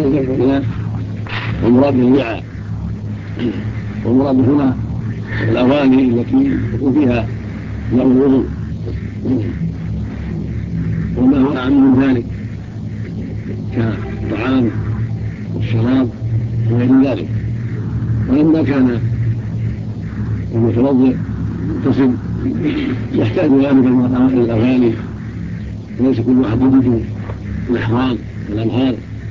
جمع إناء والمراد الوعاء، والمراد هنا الأواني التي يكون فيها ماء الوضوء وما هو أعم من ذلك كالطعام والشراب وغير ذلك. ولما كان المتوضئ متصل يحتاج غالبا إلى الأغاني، وليس كل واحد يجد الأحواض والأنهار،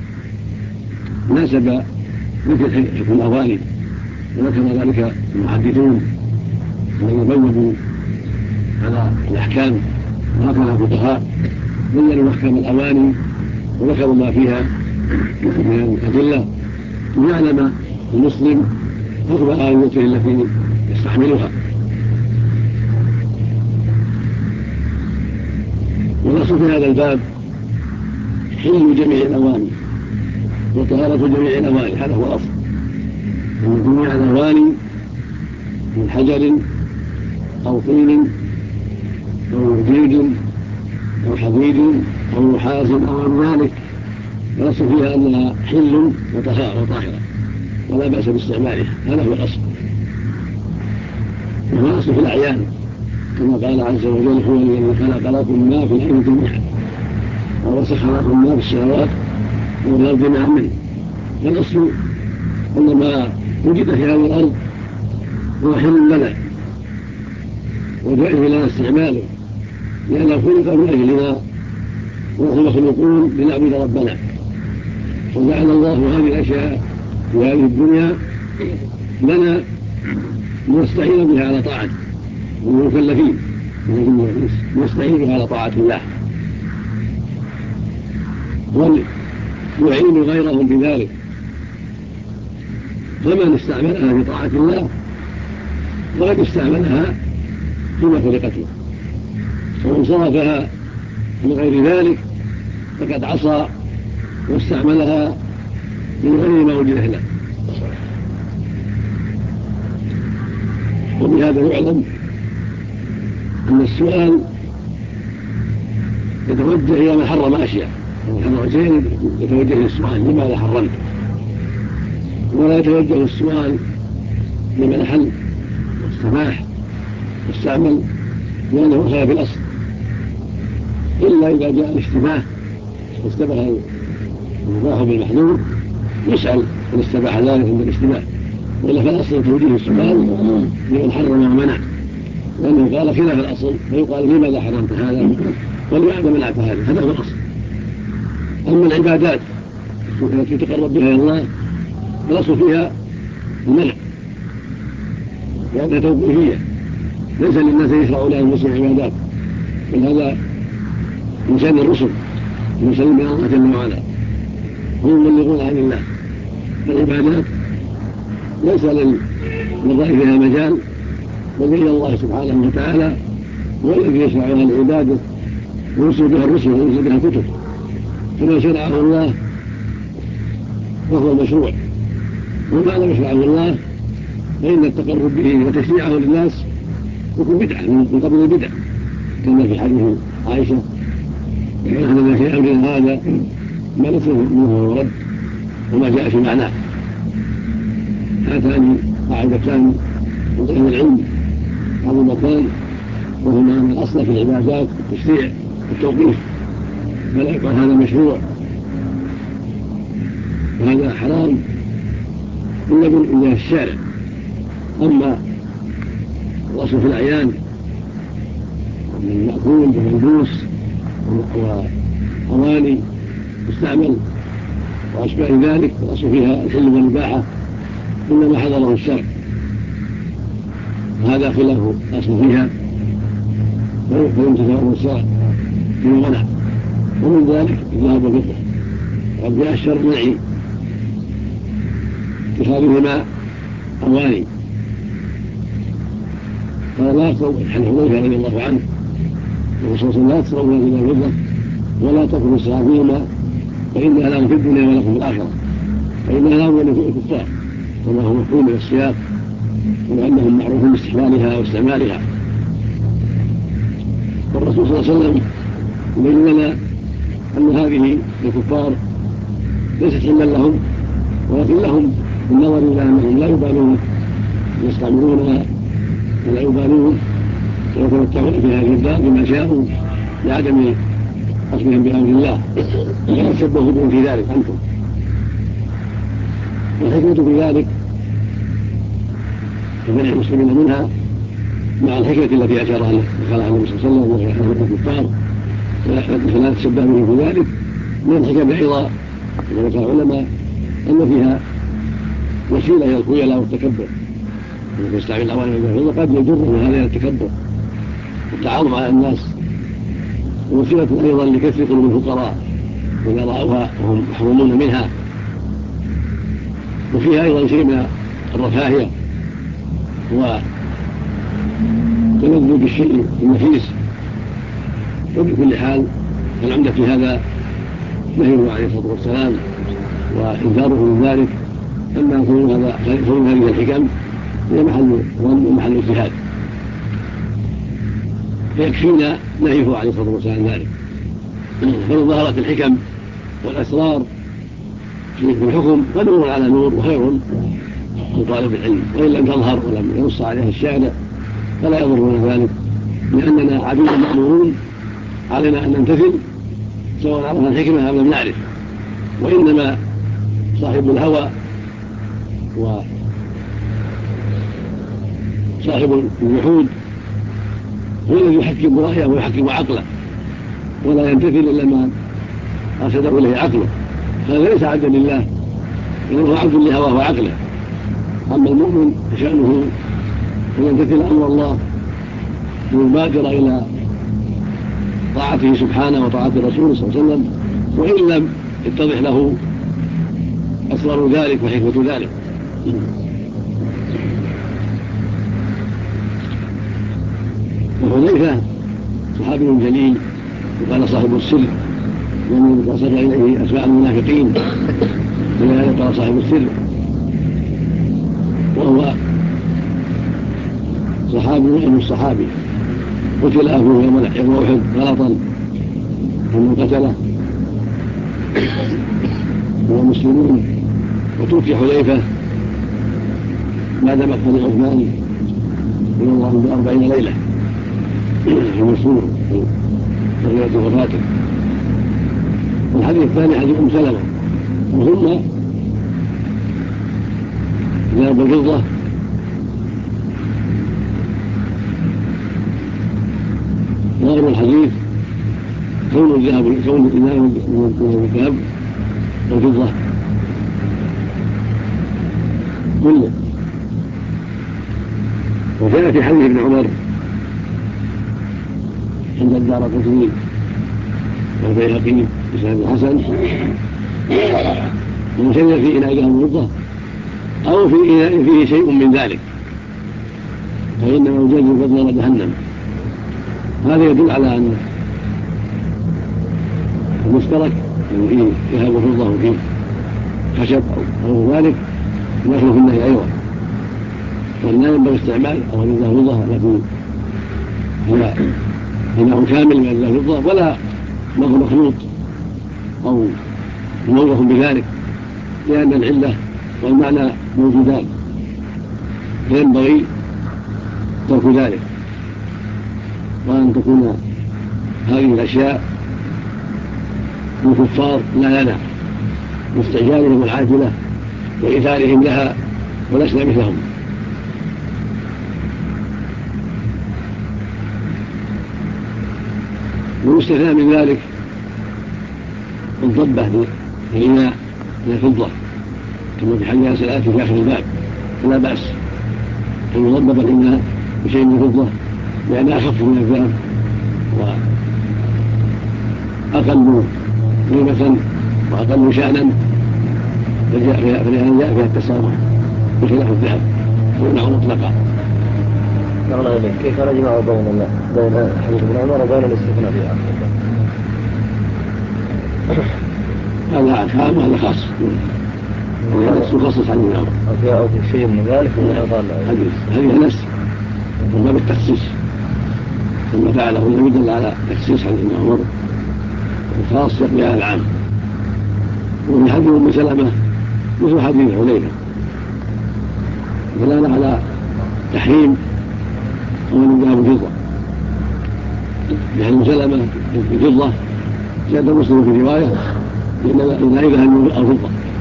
ناسب مثل حكم الأغاني. وذكر ذلك المحدثون الذين بوبوا على الأحكام، وهكذا الفقهاء بينوا أحكام الأواني وذكروا ما فيها من الأدلة ليعلم المسلم حكم آياته التي يستحملها. والأصل في هذا الباب حل جميع الأواني وطهارة جميع الأواني، هذا هو الأصل، أن جميع الأواني من حجر أو طين أو جلد أو حديد أو نحاس أو غير ذلك، الأصل فيها أنها حل وطاهرة ولا بأس باستعمالها، هذا هو الأصل. وهو الأصل في الأعيان كما قال عز وجل: هو الذي خلق لكم ما في الأرض جميعا وسخر لكم ما في السماوات والأرض جميعا منه. فالأصل أن ما وجد في هذه الأرض هو حل لنا وجائز لنا استعماله، لأنه خلق من أجلنا ونحن مخلوقون لنعبد ربنا، وجعل الله هذه الأشياء في هذه الدنيا لنا نستعين بها على طاعته، والمكلفين نستعين بها على طاعة الله ونعين غيرهم بذلك. فمن استعملها في طاعة الله فقد استعملها فيما خلقت له، ومن صرفها لغير ذلك فقد عصى واستعملها من غير ما وجد له. وبهذا يعلم أن السؤال يتوجه إلى من حرم أشياء، ومن شيء يتوجه إلى السؤال: لماذا حرمت؟ ولا يتوجه السؤال لمن أحل واستباح واستعمل، لأنه خلاف الأصل، إلا إذا جاء الاشتباه واستبح المباح بالمحظور يسأل من استباح ذلك عند الاشتباه، وإلا فالأصل توجيه السؤال لمن حرم ومنع، لأنه قال خلاف الأصل، فيقال: لماذا حرمت هذا ولماذا منعت هذا؟ هذا هو الأصل. أما العبادات التي تقرب بها إلى الله الأصل فيها المنع، لأنها توقيفية، ليس للناس يشرع لهم مسلم عبادات، بل هذا من شأن الرسل المرسلين من الله جل وعلا، هم يبلغون عن الله. فالعبادات ليس للوظائف فيها مجال، بل إلى الله سبحانه وتعالى هو الذي يشرع لها العبادة ويرسل بها الرسل ويرسل بها الكتب، فما شرعه الله وهو المشروع، وما لم يشرعه الله فإن التقرب به وتشريعه للناس يكون بدعة من قبل البدع، كما في حديث عائشة: أخذنا في أمرنا هذا ما نصرف منه ورد وما جاء في معناه. هاتان قاعدتان من أهل العلم عظيمتان، وهما أن الأصل في العبادات التشريع والتوقيف، فلا يقال هذا مشروع وهذا حرام إلا بالله الشارع. أما الأصل في الأعيان من مأكول وملبوس وأواني مستعمل وأشباه ذلك، الأصل فيها الحل والإباحة إلا ما حضره الشرع، وهذا خلافه الأصل فيها فيمتثل الشرع فيما منع. ومن ذلك الذهب والفضة، وقد جاء الشرع منعي اتخاذهما أواني. قال: لا تسروا عن حذيفة رضي الله عنه الرسول صلى الله عليه وسلم: لا تسروا من الفضة ولا تكونوا سرافيهما فإنها لهم في الدنيا ولكم في الآخرة، فإنها لهم ولكم الكفار، وما هو مفهوم من السياق، وأنهم معروفون باستحلالها واستعمالها. والرسول صلى الله عليه وسلم يبين لنا أن هذه الكفار ليست حلا لهم، ولكن لهم بالنظر إلى أنهم لا يبالون يستعملونها ولا يبالون ويتمتعون في هذه الدار بما شاءوا لعدم أخذهم بأمر الله، فلا تشبهوا بهم في ذلك أنتم. والحكمة في ذلك فمنع المسلمين منها مع الحكمة التي أشارها دخلها النبي صلى الله عليه وسلم وحكمة الكفار، فلا تشبه بهم في ذلك. من الحكم أيضا كما ذكر العلماء أن فيها وسيلة إلى الخيلاء والتكبر، الذي يستعمل الأواني والفضة قد يجره هذا إلى التكبر والتعاظم على الناس، ووسيلة أيضا لكسر قلوب الفقراء إذا رأوها وهم محرومون منها، وفيها أيضا شيء من الرفاهية وتلذذ بالشيء النفيس. وبكل حال العمدة في هذا نهيه عليه الصلاة والسلام وإنكاره من ذلك، أما كون هذه الحكم هي محل ظن ومحل اجتهاد، فيكفينا نهيه عليه الصلاة والسلام ذلك. فإن ظهرت الحكم والأسرار في الحكم فنور على نور وخير لطالب العلم، وإن لم تظهر ولم ينص عليها الشارع فلا يضرنا ذلك، لأننا عبيد مأمورون علينا أن نمتثل سواء عرفنا الحكمة أم لم نعرف. وإنما صاحب الهوى وصاحب الوحود هو الذي يحكم رأيه ويحكم عقله ولا يمتثل إلا ما أرشده إليه عقله، هذا ليس عبدا لله، إنه عبد لهواه وعقله. أما المؤمن فشأنه أن يمتثل أمر الله ويبادر إلى طاعته سبحانه وطاعة رسوله صلى الله عليه وسلم، وإن لم يتضح له أسرار ذلك وحكمة ذلك. وحذيفة صحابي جليل وقال صاحب السر، ومن أسر إليه أسماء المنافقين لذلك قال صاحب السر، وهو صحابي وابن الصحابي، قتل أبوه يوم أحد غلطا ومن قتله هو مسلمون، وتوفي حذيفة بعد مقتل عثمان رضي الله عنه ب40 ليلة في مسلم في ليلة وفاته. والحديث الثاني حديث أم سلمة، وهم ذهب الفضة ظاهر الحديث كون الذهب والفضة كله. وجاء في حديث ابن عمر عند الدارقطني والبيهقي بسند حسن من شرب في إناء ذهب والفضة أو في إناء فيه شيء من ذلك فإنما يجازي فضل جهنم. هذا يدل على أن المشترك فيه ذهب وفضة وفيه خشب أو ذلك داخل في النهي أيضا، وأن لا ينبغي استعمال أو الذهب والفضة التي هي إناء كامل من الذهب والفضة ولا مخلوط أو موضح بذلك، لأن العلة والمعنى موجودان، فينبغي ترك ذلك، وأن تكون هذه الأشياء الكفار لا لنا واستعجالهم العاجلة وإيثارهم لها ولسنا مثلهم. ويستثنى من ذلك الضبة في الإناء من الفضة كما في حديث الآتي في آخر الباب، فلا بأس أن يضبب الإناء بشيء من الفضة لأن أخف من الذهب وأقل قيمة وأقل شأنا، فلهذا جاء فيها التسامح بخلاف الذهب وإنه مطلقا. كيف نجمع بين حديث ابن عمر وبين الاستثناء في آخر هذا عام وهذا خاص، وهذا يخصص عن ابن عمر أو في شيء من ذلك هذه نفس من باب التخصيص، ثم فعله النبي دل على تخصيص عن ابن عمر الخاص يقضي على العام. وفي حديث ام سلمة مثل حديث حذيفة دلالة على تحريم ومن ذهب الفضة. يعني سلمة في فضة زاد مسلم في رواية إن عيبها الفضة،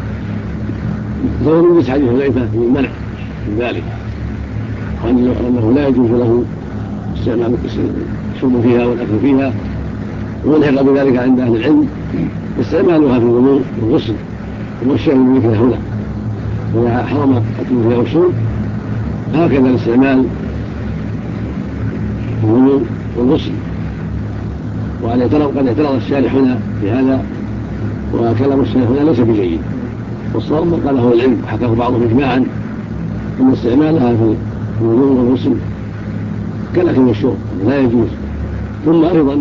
فهو من حديث حذيفة في المنع من ذلك، وأنه لا يجوز له استعمال الشرب فيها والأكل فيها، ولحق بذلك عند أهل العلم استعمالها في الوضوء والغسل والشيء من مثلها هنا، وإذا حرم أكل فيها والشرب هكذا الاستعمال في الوضوء والغسل. وقد اعترض الشارح هنا في هذا، وكلام الشارح هنا ليس بجيد، والصواب ما قاله العلم حكاه بعضهم إجماعا أن استعمالها في الوضوء والغسل كالأكل والشرب لا يجوز. ثم أيضا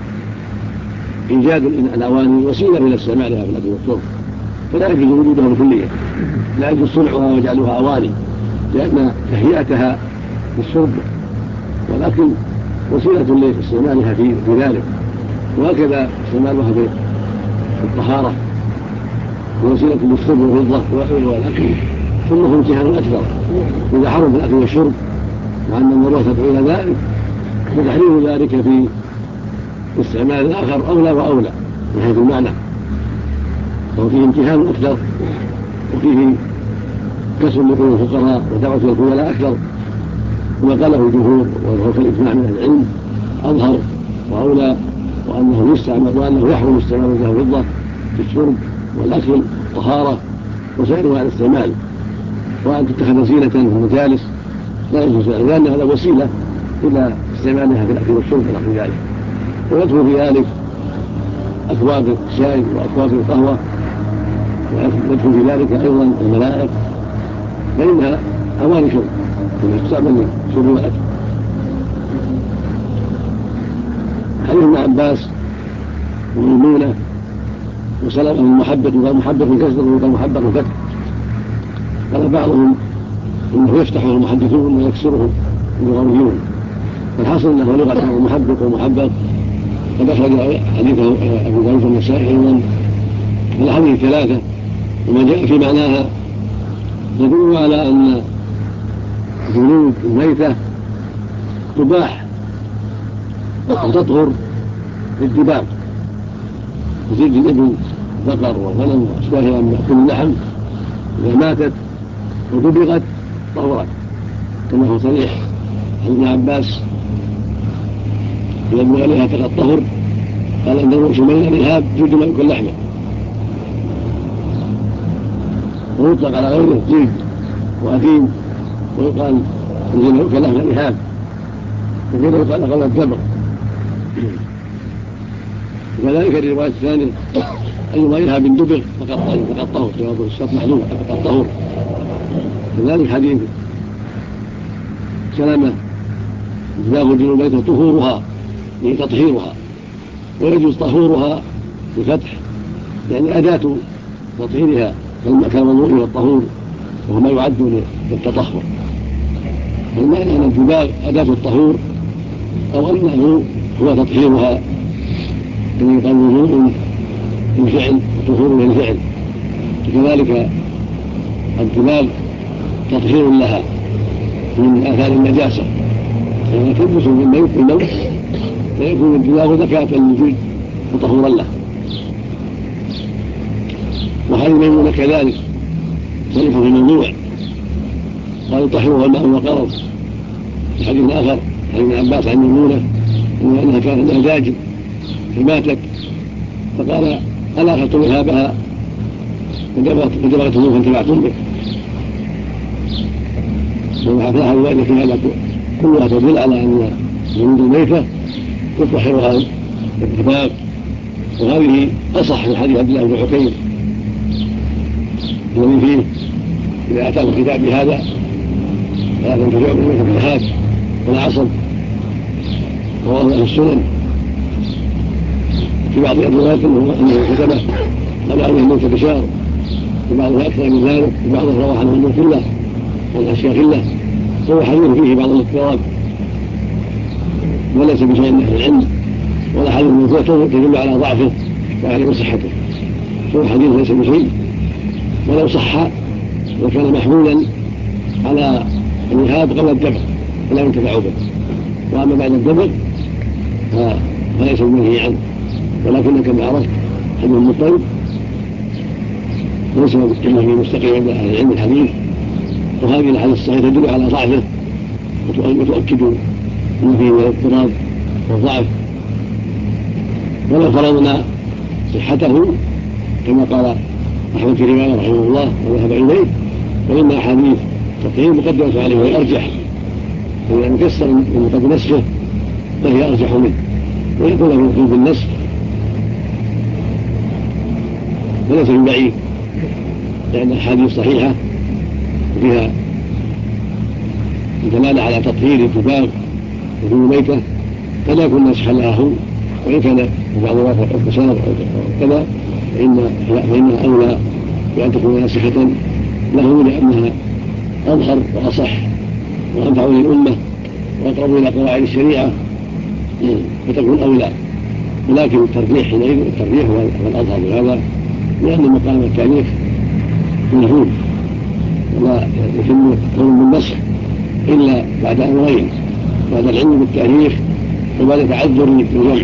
إيجاد الأواني وسيلة إلى استعمالها في الأكل والشرب، فلا يجوز وجودها بكلية، لا يجوز صنعها وجعلها أواني، لأن تهيئتها للشرب والأكل وسيلة لاستعمالها في ذلك، وهكذا استعمالها في الطهارة ووسيلة للشرب والفضة والأكل. ثم هو امتحان أكثر إذا حرم الأكل والشرب، مع أن المروءة تدعو إلى ذلك، وتحريم ذلك في استعمال الآخر أولى وأولى من حيث المعنى، وفيه امتحان أكثر، وفيه كسر لقلوب الفقراء ودعوة الخيلاء أكثر، وما قاله الجمهور وهو كالإجماع من العلم أظهر وأولى، وأنه يستعمل وأنه يحرم استعمال الذهب والفضة في الشرب والأكل والطهارة وسائر الاستعمال، وأن تتخذ زينة في المجالس لا يجوز، لأن هذا وسيلة إلى استعمالها في الأكل والشرب ونحو ذلك. ويدخل في ذلك أكواب الشاي وأكواب القهوة، ويدخل في ذلك أيضا الملائك، فإنها أواني شرب تستعمل للشرب والأكل. حديث ابن عباس وميمونة وسلمة المحبط وقال محبط كسر وقال محبط فتح، قال بعضهم إنه يفتحه المحدثون ويكسره اللغويون، فالحاصل أنه لغة المحبط والمحبط. قد أخرج حديثه أبو داود النسائي أيضا الأحاديث ثلاثة، وما جاء في معناها يدل على أن جلود الميتة تباح وتطهر بالدباغ، تزيد الإبل بقر وغنم وأشباهها من كل اللحم إذا ماتت ودبغت طهرت، كما هو صريح عن ابن عباس يدبغ عليها فقد طهر، قال أن الرؤوس من الإرهاب جلد ما يكون لحمه، ويطلق على غيره جلد وأثيم، ويقال إن ما يكون لحم الإرهاب، وكذا يقال قول الدبغ. وكذلك الرواية الثانية أيما إرهاب دبغ فقد طهر، جواب الشرط محذوف فقد طهر. كذلك حديث سلامة دباغ الجنوبية طهورها يعني تطهيرها، ويجوز طهورها بفتح يعني أداة تطهيرها كالوضوء والطهور، وهو ما يعد للتطهر، فالمعنى أن الدباغ أداة الطهور أو أنه هو تطهيرها، كما يقال وضوء بالفعل وطهور بالفعل. كذلك الدباغ تطهير لها من آثار النجاسة، فإذا تلبس بالموت فيكون الدباغ زكاة للجلد وطهورا له. وهذه ميمونة كذلك صريح في الموضوع، قال يطهرها الماء وقرض. في حديث آخر عن ابن عباس عن ميمونة أنها كانت لها داجن فماتت، فقال ألا أخذت إرهابها فدبغت الروح فانتبعتم به. وحكاها رواية في هذا كلها تدل على أن جلود الميتة يطهرها بالدباغ، وهذه أصح من حديث عبد الله بن عكيم الذي فيه إذا أتاه الكتاب بهذا فلا تنتفع بالميتة بالإرهاب ولا عصب، رواه أهل السنن. في بعض الروايات أنه كتبه قال عليه الموت بشار، في بعضها أكثر من ذلك، في بعضها رواه عنه الموت الله والأشياء الله، هو حديث فيه بعض الاضطراب وليس بشيء من أهل العلم، ولا حديث الموضوع تدل على ضعفه وعلى صحته. فالحديث ليس بشيء، ولو صح وكان محمولا على الوهاب قبل الدبغ فلا ينتفع به، واما بعد الدبغ فليس منهي عنه. ولكن كما عرفت حديث المضطرب ليس في مستقيم عند اهل العلم الحديث، وهذه الاحاديث الصحيحه تدل على ضعفه وتؤكد ان فيه من الاضطراب والضعف. ولو فرضنا صحته كما قال احمد في روايه رحمه الله وذهب اليه، فان احاديث التطهير مقدمه عليه وهي ارجح، فاذا انكسر من قبل نسخه فهي ارجح منه، ويكون في وجوب النسخ وليس ببعيد، لان الاحاديث صحيحه وفيها دلاله على تطهير الدباغ وكل ميته، فلا يكون نسخا له، وان كان بعض الوافق الفساد كذا فانها اولى بان تكون ناسخه له، لانها اظهر واصح وانفع للامه واقرب الى قواعد الشريعه فتكون اولى. ولكن الترجيح حينئذ هو الاظهر بهذا، لان مقام التاريخ مجهول ولا يتم قول بالنسخ الا بعد امرين: بعد العلم بالتاريخ وبعد تعذر الجمع.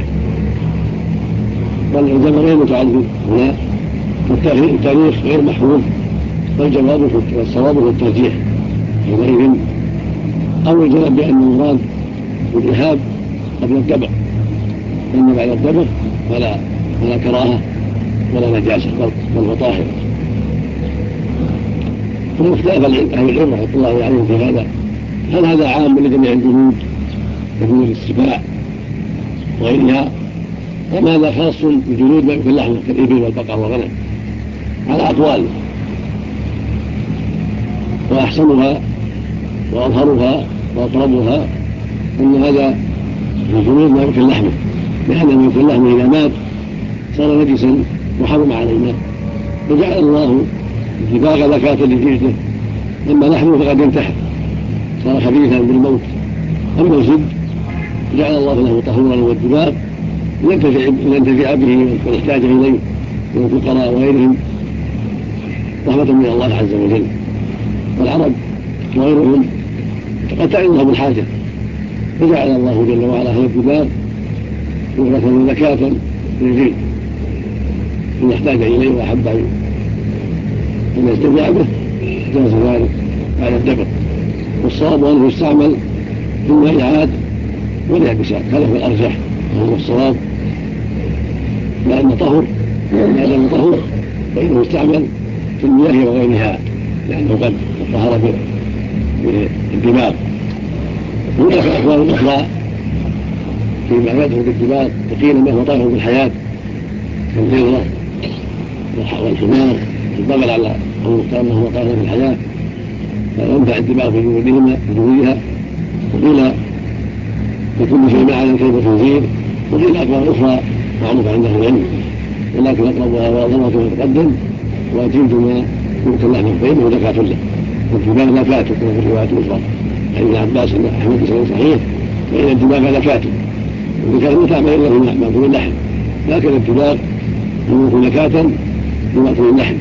والجمع غير متعذر هنا، التاريخ غير محفوظ، والصواب هو الترجيح. حينئذ أول جواب بأن المراد بالإرهاب قبل الدبغ، أما بعد الدبغ فلا كراهة ولا نجاسة بل هو طاهر. ثم اختلف أهل العلم رحمة الله عليهم في هذا: هل هذا عام لجميع الجلود كجلود السباع وغيرها، أم هذا خاص بجلود ما يؤكل لحمه كالإبل والبقر والغنم؟ على أقوال، وأحسنها وأظهرها وأقربها أن هذا الجلود ما يؤكل لحمه، لأن ما يؤكل لحمه إذا مات صار نجسا وحرم علينا، وجعل الله الدباغ زكاة لجلده، أما لحمه فقد انتهى صار خبيثا بالموت. أما الجلد جعل الله له طهورا والدباغ لينتفع به ويحتاج إليه من الفقراء وغيرهم رحمة من الله عز وجل. والعرب وغيرهم قد تعرضهم الحاجة، فجعل الله جل وعلا هذا الدباغ يغرس زكاة للجلد إن يحتاج إليه وأحب أن يستبيع به جاز ذلك على الدبغ. والصواب أنه يستعمل في المائعات واليابسات، هذا هو الأرجح وهو الصواب، لأن طهر فإنه يستعمل في المياه وغيرها لأنه قد طهر بالدماغ. هناك أقوال أخرى فيما يدعو بالدماغ، وقيل ما هو طاهر بالحياة كالغيرة والحمار البغل على أنه هو طاهر بالحياة فينفع الدماغ في جلودها. وقيل بكل شيء ما على كيف الخنزير، وقيل أقوال أخرى معروفة عند أهل العلم، ولكن أقربها وأظهرها كما تقدم وجلد ما يؤكل لحمه فإنه زكاة له، والدماغ زكاة كما في الروايات الأخرى عن ابن عباس أن أحمد بن صحيح فإن الدماغ زكاة، والزكاة لا تعمل إلا في مأكل اللحم، لكن الدماغ يكون زكاة بمأكل اللحم.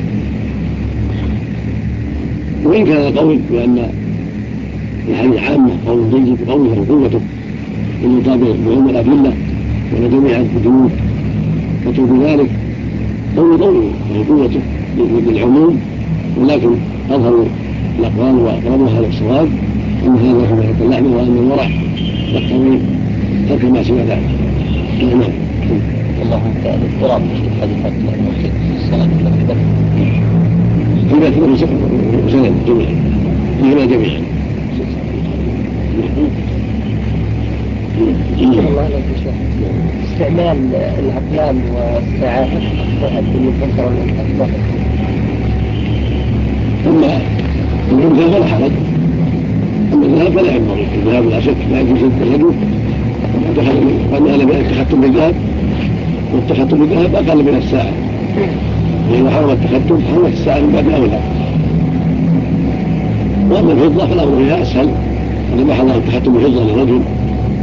وإن كان القول بأن الحديث عامة قول جيد بقوله وقوته المطابق بعلم الأدلة وأن جميع الجنود فترك ذلك قوله وهي قوته بالعموم، ولكن أظهر الأقوال وأقربها على الصواب أن هذا هو مأكل اللحم، وأن الورع يقتضي ترك ما سوى ذلك. نعم. اللهم تعالى اضطراب في حديثات الصلاة في ذلك وسند جميعا الله لك شيخ. استعمال الأقلام والساعات بالمفكر والأكبر، أما الإنسان فلا حرج، أما الذهب فلا ينبغي. الذهب لا شك لا يجوز التخلف، وأن أنا التختم بالذهب، والتختم بالذهب أقل من الساعة، وإذا حرم التختم حرمت الساعة من باب أولى. وأما الفضة فالأمر فيها أسهل، أن ما حرم التختم بالفضة للرجل،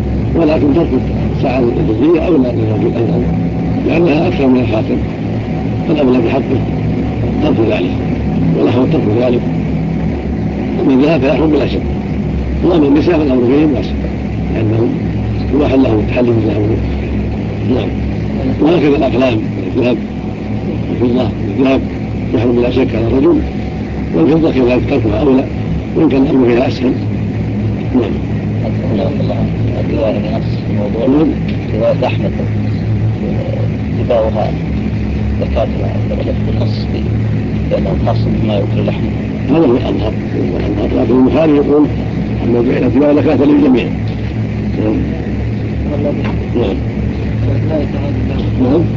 ولكن ترك الساعة الفضية أولى للرجل أيضا، لأنها أكثر من الخاتم. فالأولى بحقه ترك ذلك، والأخوة ترك ذلك. من ذهب فيحرم بلا شك، ومن النساء فالأمر فيهم لا شك، لأنهم يباح لهم التحلي بزهرهم. نعم. وهكذا الأقلام الذهب والفضة، الذهب يحرم بلا شك على الرجل، والفضة كذلك تركها أولى وإن كان الأمر فيها أسهل. نعم. الرواية بنفس الموضوع، رواية أحمد اتباعها ذكرتها بالنص بأنه خاص بما يؤكل لحمه. هذا هو الأظهر، لكن البخاري يقول أن جعل اتباع زكاة للجميع. نعم. نعم.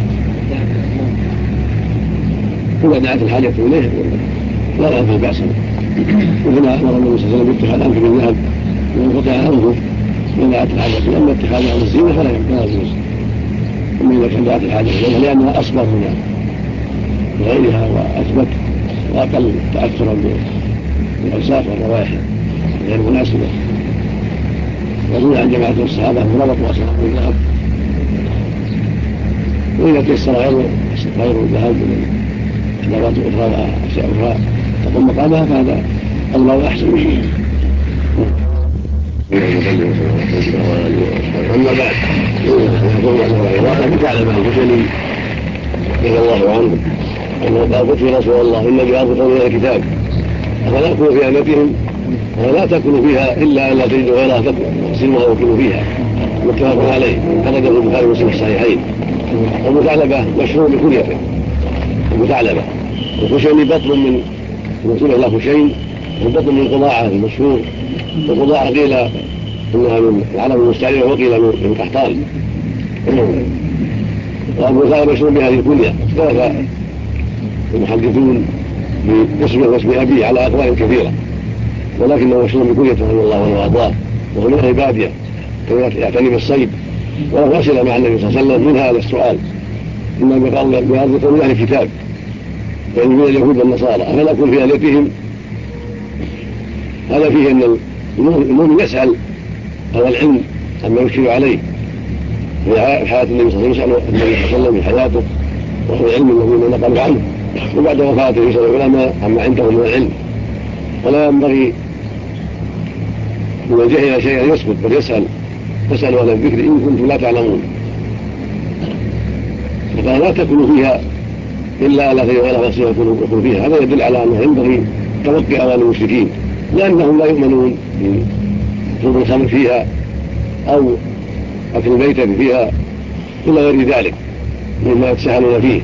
إذا دعت الحاجة إليه لا ينفع بأسا. وهنا أمر النبي صلى الله عليه وسلم باتخاذ أنف بالذهب وانقطع أنفه إذا دعت الحاجة، أما اتخاذ عن الزينة فلا يجوز، أما إذا كان دعت الحاجة إليها لأنها أصبر من غيرها وأثبت وأقل تأثرا بالأوساخ والروائح غير مناسبة. وروي عن جماعة الصحابة أنهم ربطوا أصحاب الذهب، وإذا تيسر غير الذهب من أدوات أخرى وأشياء أخرى تقوم مقامها فهذا أولى وأحسن. أما بعد يقول أنه تعلم البشري رضي الله عنه أنه قال: قلت يا رسول الله إن بأرض قوم إلى الكتاب أفلا أكل في أمتهم ولا تأكل فيها إلا أن لا تجد غيرها تقسمها وكل فيها. متفق عليه، خرجه البخاري ومسلم في الصحيحين. والمثعلبة مشهور بكنيته، المثعلبة وخشني بطن من رسول الله خشين، وبطن من قضاعة المشهور، وقضاعة قيل إنها من العرب المستعيرة وقيل من قحطان. والمثعلبة مشهور بهذه الكنية، اختلف المحدثون باسمه واسم أبيه على أقوال كثيرة، ولكنه مشهور بكنيته رضي الله عنه وأرضاه، وهو من أهل بادية كان يعتني بالصيد، وله أسئلة مع النبي صلى الله عليه وسلم من هذا السؤال: إنما بأرض قوم أهل الكتاب يعني من اليهود والنصارى أفلا أكون في آلتهم. هذا فيه أن المؤمن يسأل هذا العلم عما يشكل عليه في حياة النبي صلى الله عليه وسلم في حياته، وهو العلم الذي نقل عنه، وبعد وفاته يسأل العلماء عما عندهم من العلم. ولا ينبغي من جهل شيئا يسكت، بل يسأل أهل الذكر إن كنتم لا تعلمون. فقال: لا تأكلوا فيها إلا لا تجد غيرها يأكلوا فيها. هذا يدل على أنه ينبغي توقي أوان المشركين، لأنهم لا يؤمنون بشرب الخمر فيها أو أكل الميتة فيها إلا غير ذلك مما يتساهلون فيه.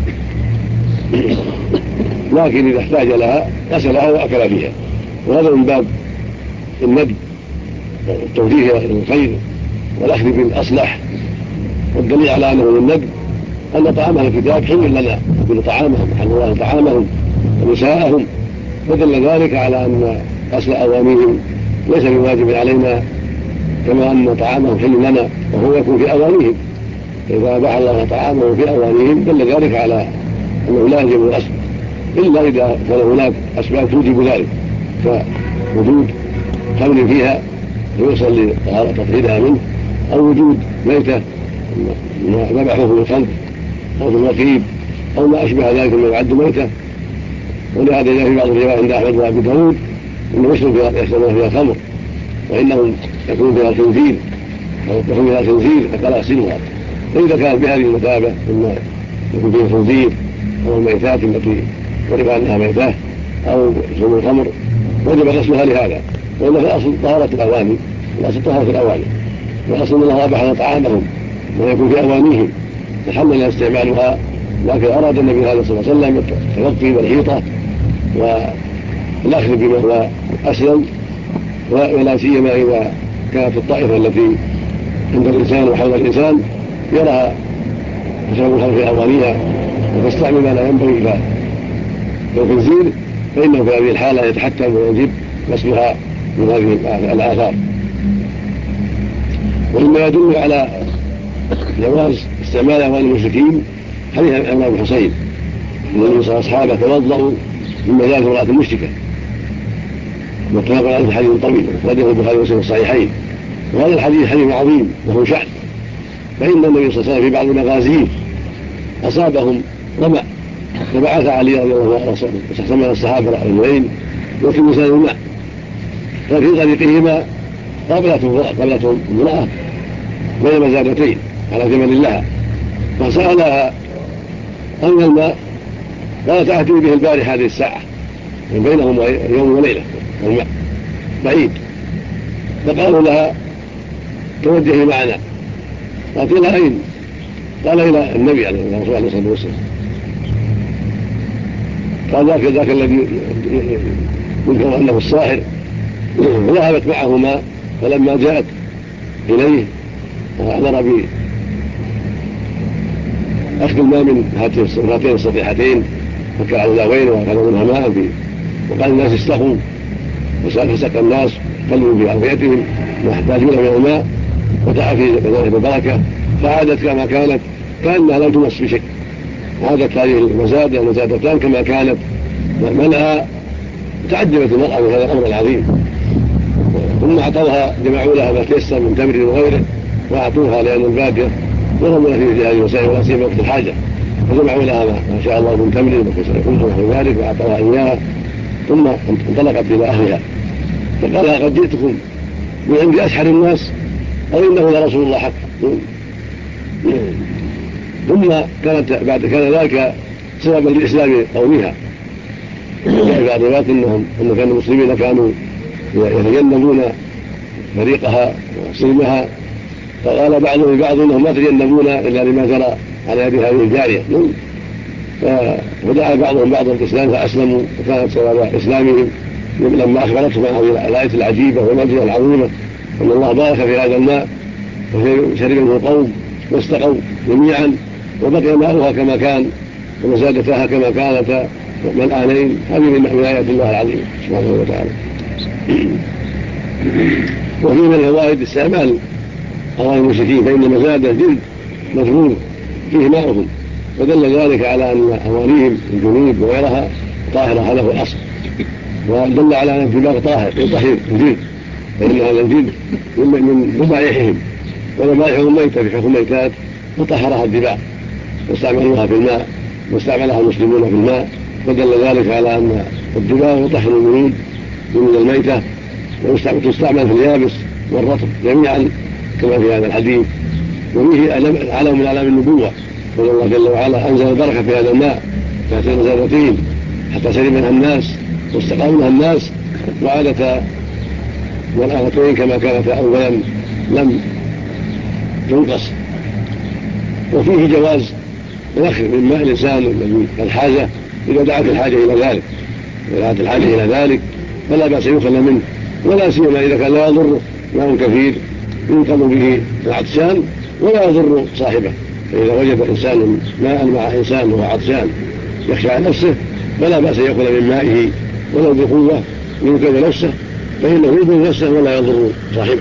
لكن إذا احتاج لها غسلها وأكل فيها، وهذا من باب الندب والتوجيه إلى الخير والأخذ بالأصلح. والدليل على أنه من الندب أن طعام أهل الكتاب حل لنا، نأكل طعامهم، حل الله طعامهم ونساءهم، ودل ذلك على أن غسل أوانيهم ليس بواجب علينا، كما أن طعامهم حل لنا وهو يكون في أوانيهم. إذا أباح الله طعامهم في أوانيهم دل ذلك على أنه لا يجب الغسل إلا إذا كان هناك أسباب توجب ذلك، كوجود خمر فيها يوصل لتطهيرها منه، أو وجود ميتة ذبحوه في الخمر أو في الرقيب أو ما أشبه ذلك مما يعد ميتة. ولهذا جاء في بعض الروايات عند أحمد وأبي داود أنه يشربون فيها خمر، وإنهم يكون فيها خنزير أو يكون فيها خنزير فقال أغسلوها. فإذا كان بهذه المثابة إما يكون فيها خنزير أو الميتات التي عرف أنها ميتة أو شرب الخمر وجب غسلها لهذا. وإلا في الأصل طهارة الأواني، الأصل طهارة الأواني، والأصل أن الله أباح طعامهم ويكون في أوانيهم فحل لنا استعمالها. لكن أراد النبي عليه الصلاة والسلام التوقي والحيطة والأخذ بما هو أسلم، ولا سيما إذا كانت الطائفة التي عند الإنسان وحول الإنسان يراها تشرب الخمر في أوانيها وتستعمل ما لا ينبغي الخنزير، فإنه في هذه الحالة يتحتم ويجب غسلها من هذه الآثار. ومما يدل على جواز استعمال أواني المشركين حديث عمران بن حصين أن النبي صلى الله عليه وسلم أصحابه توضأوا من مجالس امرأة مشركة، متفق عليه حديث طويل أخرجه البخاري ومسلم في الصحيحين. وهذا الحديث حديث عظيم وهو شأن، فإن النبي صلى الله عليه وسلم في بعض مغازيه أصابهم ظمأ فبعث علي رضي الله عنه واستخدم الصحابة رجلين وكمسان الماء، ففي طريقهما قابلته امرأة بين مزادتين على ثمن لها، فسألها أن الماء، قالت أتي به البارحة هذه الساعة، من بينهم يوم وليلة الماء بعيد، فقالوا لها توجهي معنا، قالت إلى أين؟ قال إلى النبي عليه الصلاة والسلام. قال ذاك الذي يذكر أنه الساحر، وذهبت معهما، فلما جاءت إليه أمر بأخذ الماء من هاتين الصفيحتين، فكر على الأوين وأخذوا منها ماء وقال الناس استقوا، فسقى الناس قلبوا بأوعيتهم ما يحتاجون من الماء، ودعا في ذلك البركة، فعادت كما كانت كأنها لم تمس بشيء. عادت هذه المزادتان كما كانت ملأ. تعجبت المرأة من هذا الأمر العظيم، ثم أعطوها، جمعوا لها ما تيسر من تمر وغيره وأعطوها، لأن الباقية يرمون فيه هذه الوسائل ولا سيما وقت الحاجة، فجمعوا لها ما شاء الله من تمر وكسر ونحو ذلك وأعطوها إياها، ثم انطلقت إلى أهلها فقال قد جئتكم من عند أسحر الناس أو إنه لرسول الله حق. ثم كان ذلك سببا لإسلام قومها. بعد ذلك أن كان المسلمين كانوا يتجنبون فريقها وسلمها، فقال بعضهم لبعض انهم ما يتجنبون الا لما جرى على يد هذه الجاريه، فدعا بعضهم بعضا الاسلام فاسلموا، وكانت سبب اسلامهم لما اخبرتهم عن الايه العجيبه والمعجزه العظيمه ان الله بارك في هذا الماء وشرب منه القوم واستقوا جميعا، وبقي ماؤها كما كان ومزادتها كما كانتا ملآنين. هذه من آيات الله العظيم سبحانه وتعالى. وفي من الفوائد استعمال أموال المشركين، فإن مزاد الجلد مجهول فيه ماؤهم، ودل ذلك على أن أموالهم الجنود وغيرها طاهرة، هذا هو الأصل، ودل على أن الجبال طاهر يطهر الجلد، فإن هذا الجلد من ذبائحهم، وذبائحهم ميتة بحكم ميتات فطهرها الدباء واستعملوها في الماء واستعملها المسلمون في الماء، فدل ذلك على أن الدباء يطهر الجلود من الميتة وتستعمل في اليابس والرطب جميعا كما في هذا الحديث. وفيه علم من أعلام النبوة، قال الله جل وعلا أنزل البركة في هذا الماء فأتينا زادتين حتى شرب منها الناس واستقوا منها الناس، وعادتا والآلتين كما كانت أولا لم تنقص. وفيه جواز الأخذ من ماء الإنسان الذي الحاجة إذا دعت الحاجة إلى ذلك فلا بأس يؤخذ منه، ولا سيما إذا كان لا يضر ماء كثير ينقض به العطشان ولا يضر صاحبه. فإذا وجد إنسان ماء مع إنسان وهو عطشان يخشى على نفسه فلا بأس يأخذ من مائه ولو بقوة ينقذ نفسه، فإنه يضر نفسه ولا يضر صاحبه.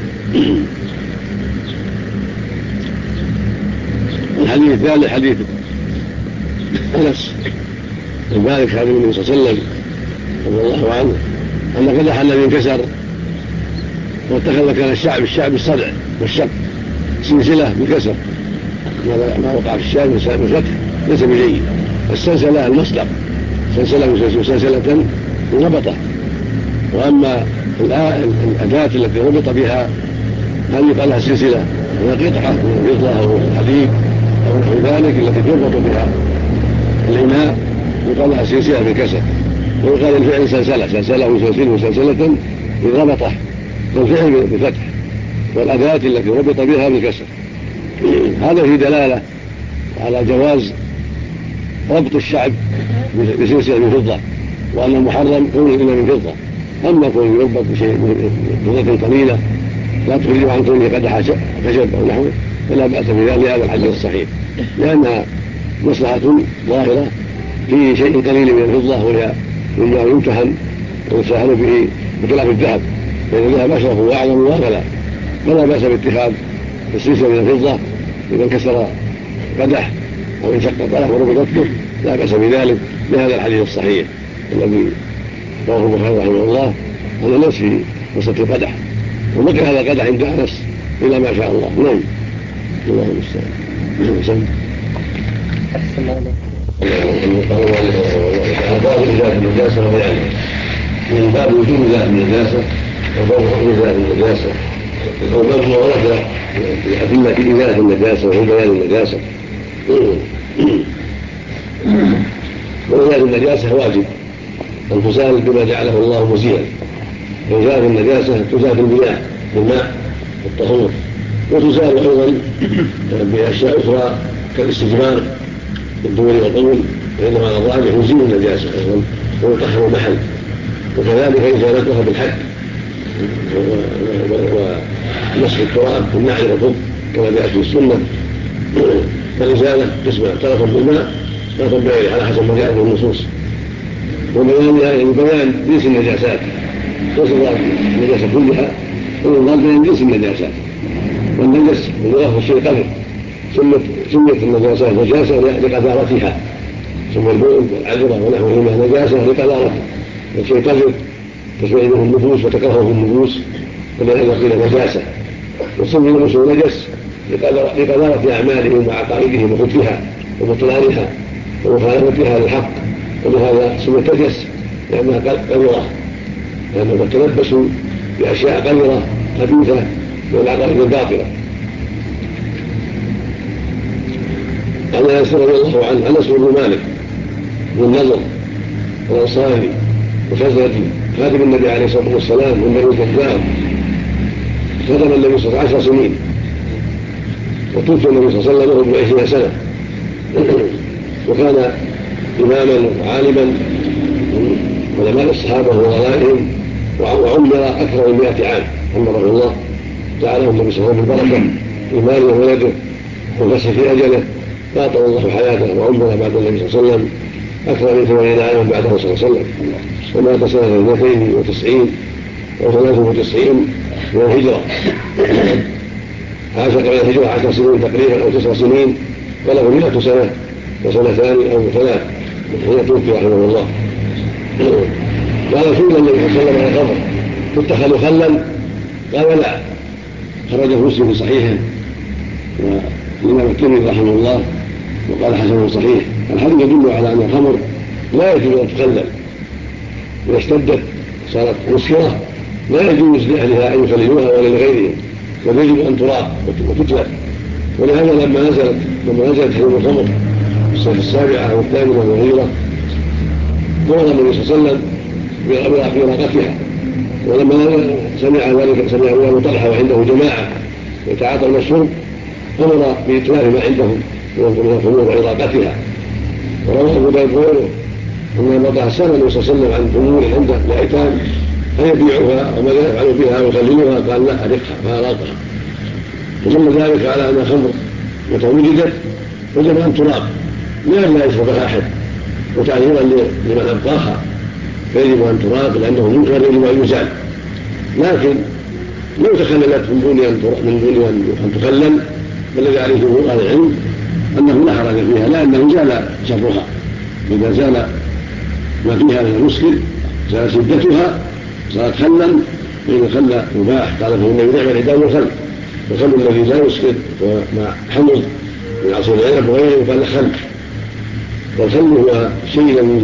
الحديث الثالث حديث أنس بن مالك خادم النبي صلى الله عليه وسلم رضي الله عنه أن قدح الذي انكسر واتخذ كان الشعب الصدع والشق سلسلة بكسر، ما وقع في الشعب بالفتح ليس بجيد. السلسلة المصدر سلسلة ربطة، وأما الأداة التي ربط بها هل يقال لها سلسلة من قطعة من الفضة أو الحديد أو نحو ذلك التي تربط بها الإناء يقال لها سلسلة بكسر، ويقال الفعل سلسلة وسلسلة بربطة، والفعل بفتح، والأداة التي ربط بها بالكسر. هذا في دلالة على جواز ربط الشعب بسلسلة من فضة، وأن المحرم كونه إلا من فضة. أما كونه يربط بشيء فضة قليلة لا تخرج عن كونه قدح خشب أو نحوه فلا بأس بذلك، هذا الحديث الصحيح، لأنها مصلحة ظاهرة في شيء قليل من الفضة، وهي مما يمتهن ويسهل به بخلاف الذهب، فإن الذهب أشرف وأعظم وأغلى، فلا بأس باتخاذ السلسلة من الفضة إذا انكسر قدح أو انشق طرف وربطت به لا بأس بذلك، لهذا الحديث الصحيح الذي رواه البخاري رحمه الله أن الناس في وسط القدح، وبقي هذا القدح عند أنس إلى ما شاء الله. نعم، الله المستعان. أحسن عليك. باب إزالة النجاسة وبيانه من باب وجوب إزالة النجاسة وباب حكم إزالة النجاسة وباب ما ورد بأدلة في إزالة النجاسة وفي بيان النجاسة. وإزالة النجاسة واجب أن تزال بما جعله الله مزيلا، وإزالة النجاسة تزال بالمياه بالماء والطهور، وتزال أيضا بأشياء أخرى كالاستجمار بالدور والطول، فإنما على الراجح يزيل النجاسة أيضا ويطهر المحل، وكذلك إزالتها بالحك ومسح التراب بالنعل والخف كما جاءت في السنة. فالإزالة تسمى طرفا بالماء طرفا بغيره على حسب ما جاء في النصوص. وبيان بيان جنس النجاسات، ليس المراد النجاسة كلها، والمراد بيان جنس النجاسات. والنجس باللغة الشيء قذر، سميت النجاسة نجاسة لقذارتها، ثم البول والعذرة ونحوهما نجاسة لقذارتها، والشيء قذر تسمعه النفوس وتكرهه النفوس، ولهذا قيل نجاسة. وسمي المسلم نجس لقذارة أعمالهم وعقائدهم وخبثها وبطلانها ومخالفتها للحق، ولهذا سميت نجس لأنها قذرة، لأنهم تلبسوا بأشياء قذرة خبيثة والعقائد الباطلة. عن أنس رضي الله عنه أنس بن مالك بن النضر الأنصاري وخزرجي خادم النبي عليه الصلاة والسلام من بني الكذاب، خدم النبي صلى الله عليه وسلم 10 سنين، وتوفي النبي صلى الله عليه وسلم وهو 20 سنة، وكان إماما عالما علماء الصحابة وغلائهم، وعمر أكثر من 100 عام عمره الله تعالى النبي صلى الله عليه وسلم بالبركة في ماله وولده وفسح في أجله، فأطال الله حياته وعمره بعد النبي صلى الله عليه وسلم أكثر من 80 عاما بعده صلى الله عليه وسلم، ومات سنة 92 أو 93 من الهجرة. عاش قبل الهجرة 10 سنين تقريبا أو 9 سنين، وله 100 سنة وسنتان أو 3 حين توفي رحمه الله. قال سئل النبي صلى الله عليه وسلم عن القبر تتخذ خلا؟ قال لا، خرجه مسلم في صحيحه والإمام الترمذي رحمه الله وقال حسن صحيح. الحديث يدل على أن الخمر لا يجوز أن تخلل، إذا اشتدت صارت مسكرة لا يجوز لأهلها أن يخللوها ولا لغيرهم، بل يجب أن تراق وتتلف. ولهذا لما نزلت حرم الخمر في السنة 7 أو 8 والغيرة ضرب النبي صلى الله عليه وسلم براقتها، ولما سمع ذلك سمع أبو طلحة وعنده جماعة يتعاطون الشرب أمر بإتلاف ما عندهم من الخمور وإراقتها. وروى أبو داود غيره أن وضع سأل النبي صلى الله عليه وسلم عن خمور عنده لأيتام أن يبيعوها وماذا يفعلوا بها ويخللوها؟ قال لا، أرقها فأراقها. وثم ذلك على أن الخمر متى وجدت وجب أن تراق لئلا يشربها أحد، وتعذيرا لمن أبقاها فيجب أن تراق لأنه منكر يجب أن يزال. لكن لو تخللت من دون أن تخلل فالذي عليه جمهور أهل العلم أنه لا حرج فيها، لأنه زال شرها. إذا زال ما فيها من المسكر زال شدتها صارت خلا، فإن الخل مباح قال فإن نعم العداء والخل، والخل الذي لا يسكر ومع حمض من عصير العنب وغيره قال خل. والخل هو شيء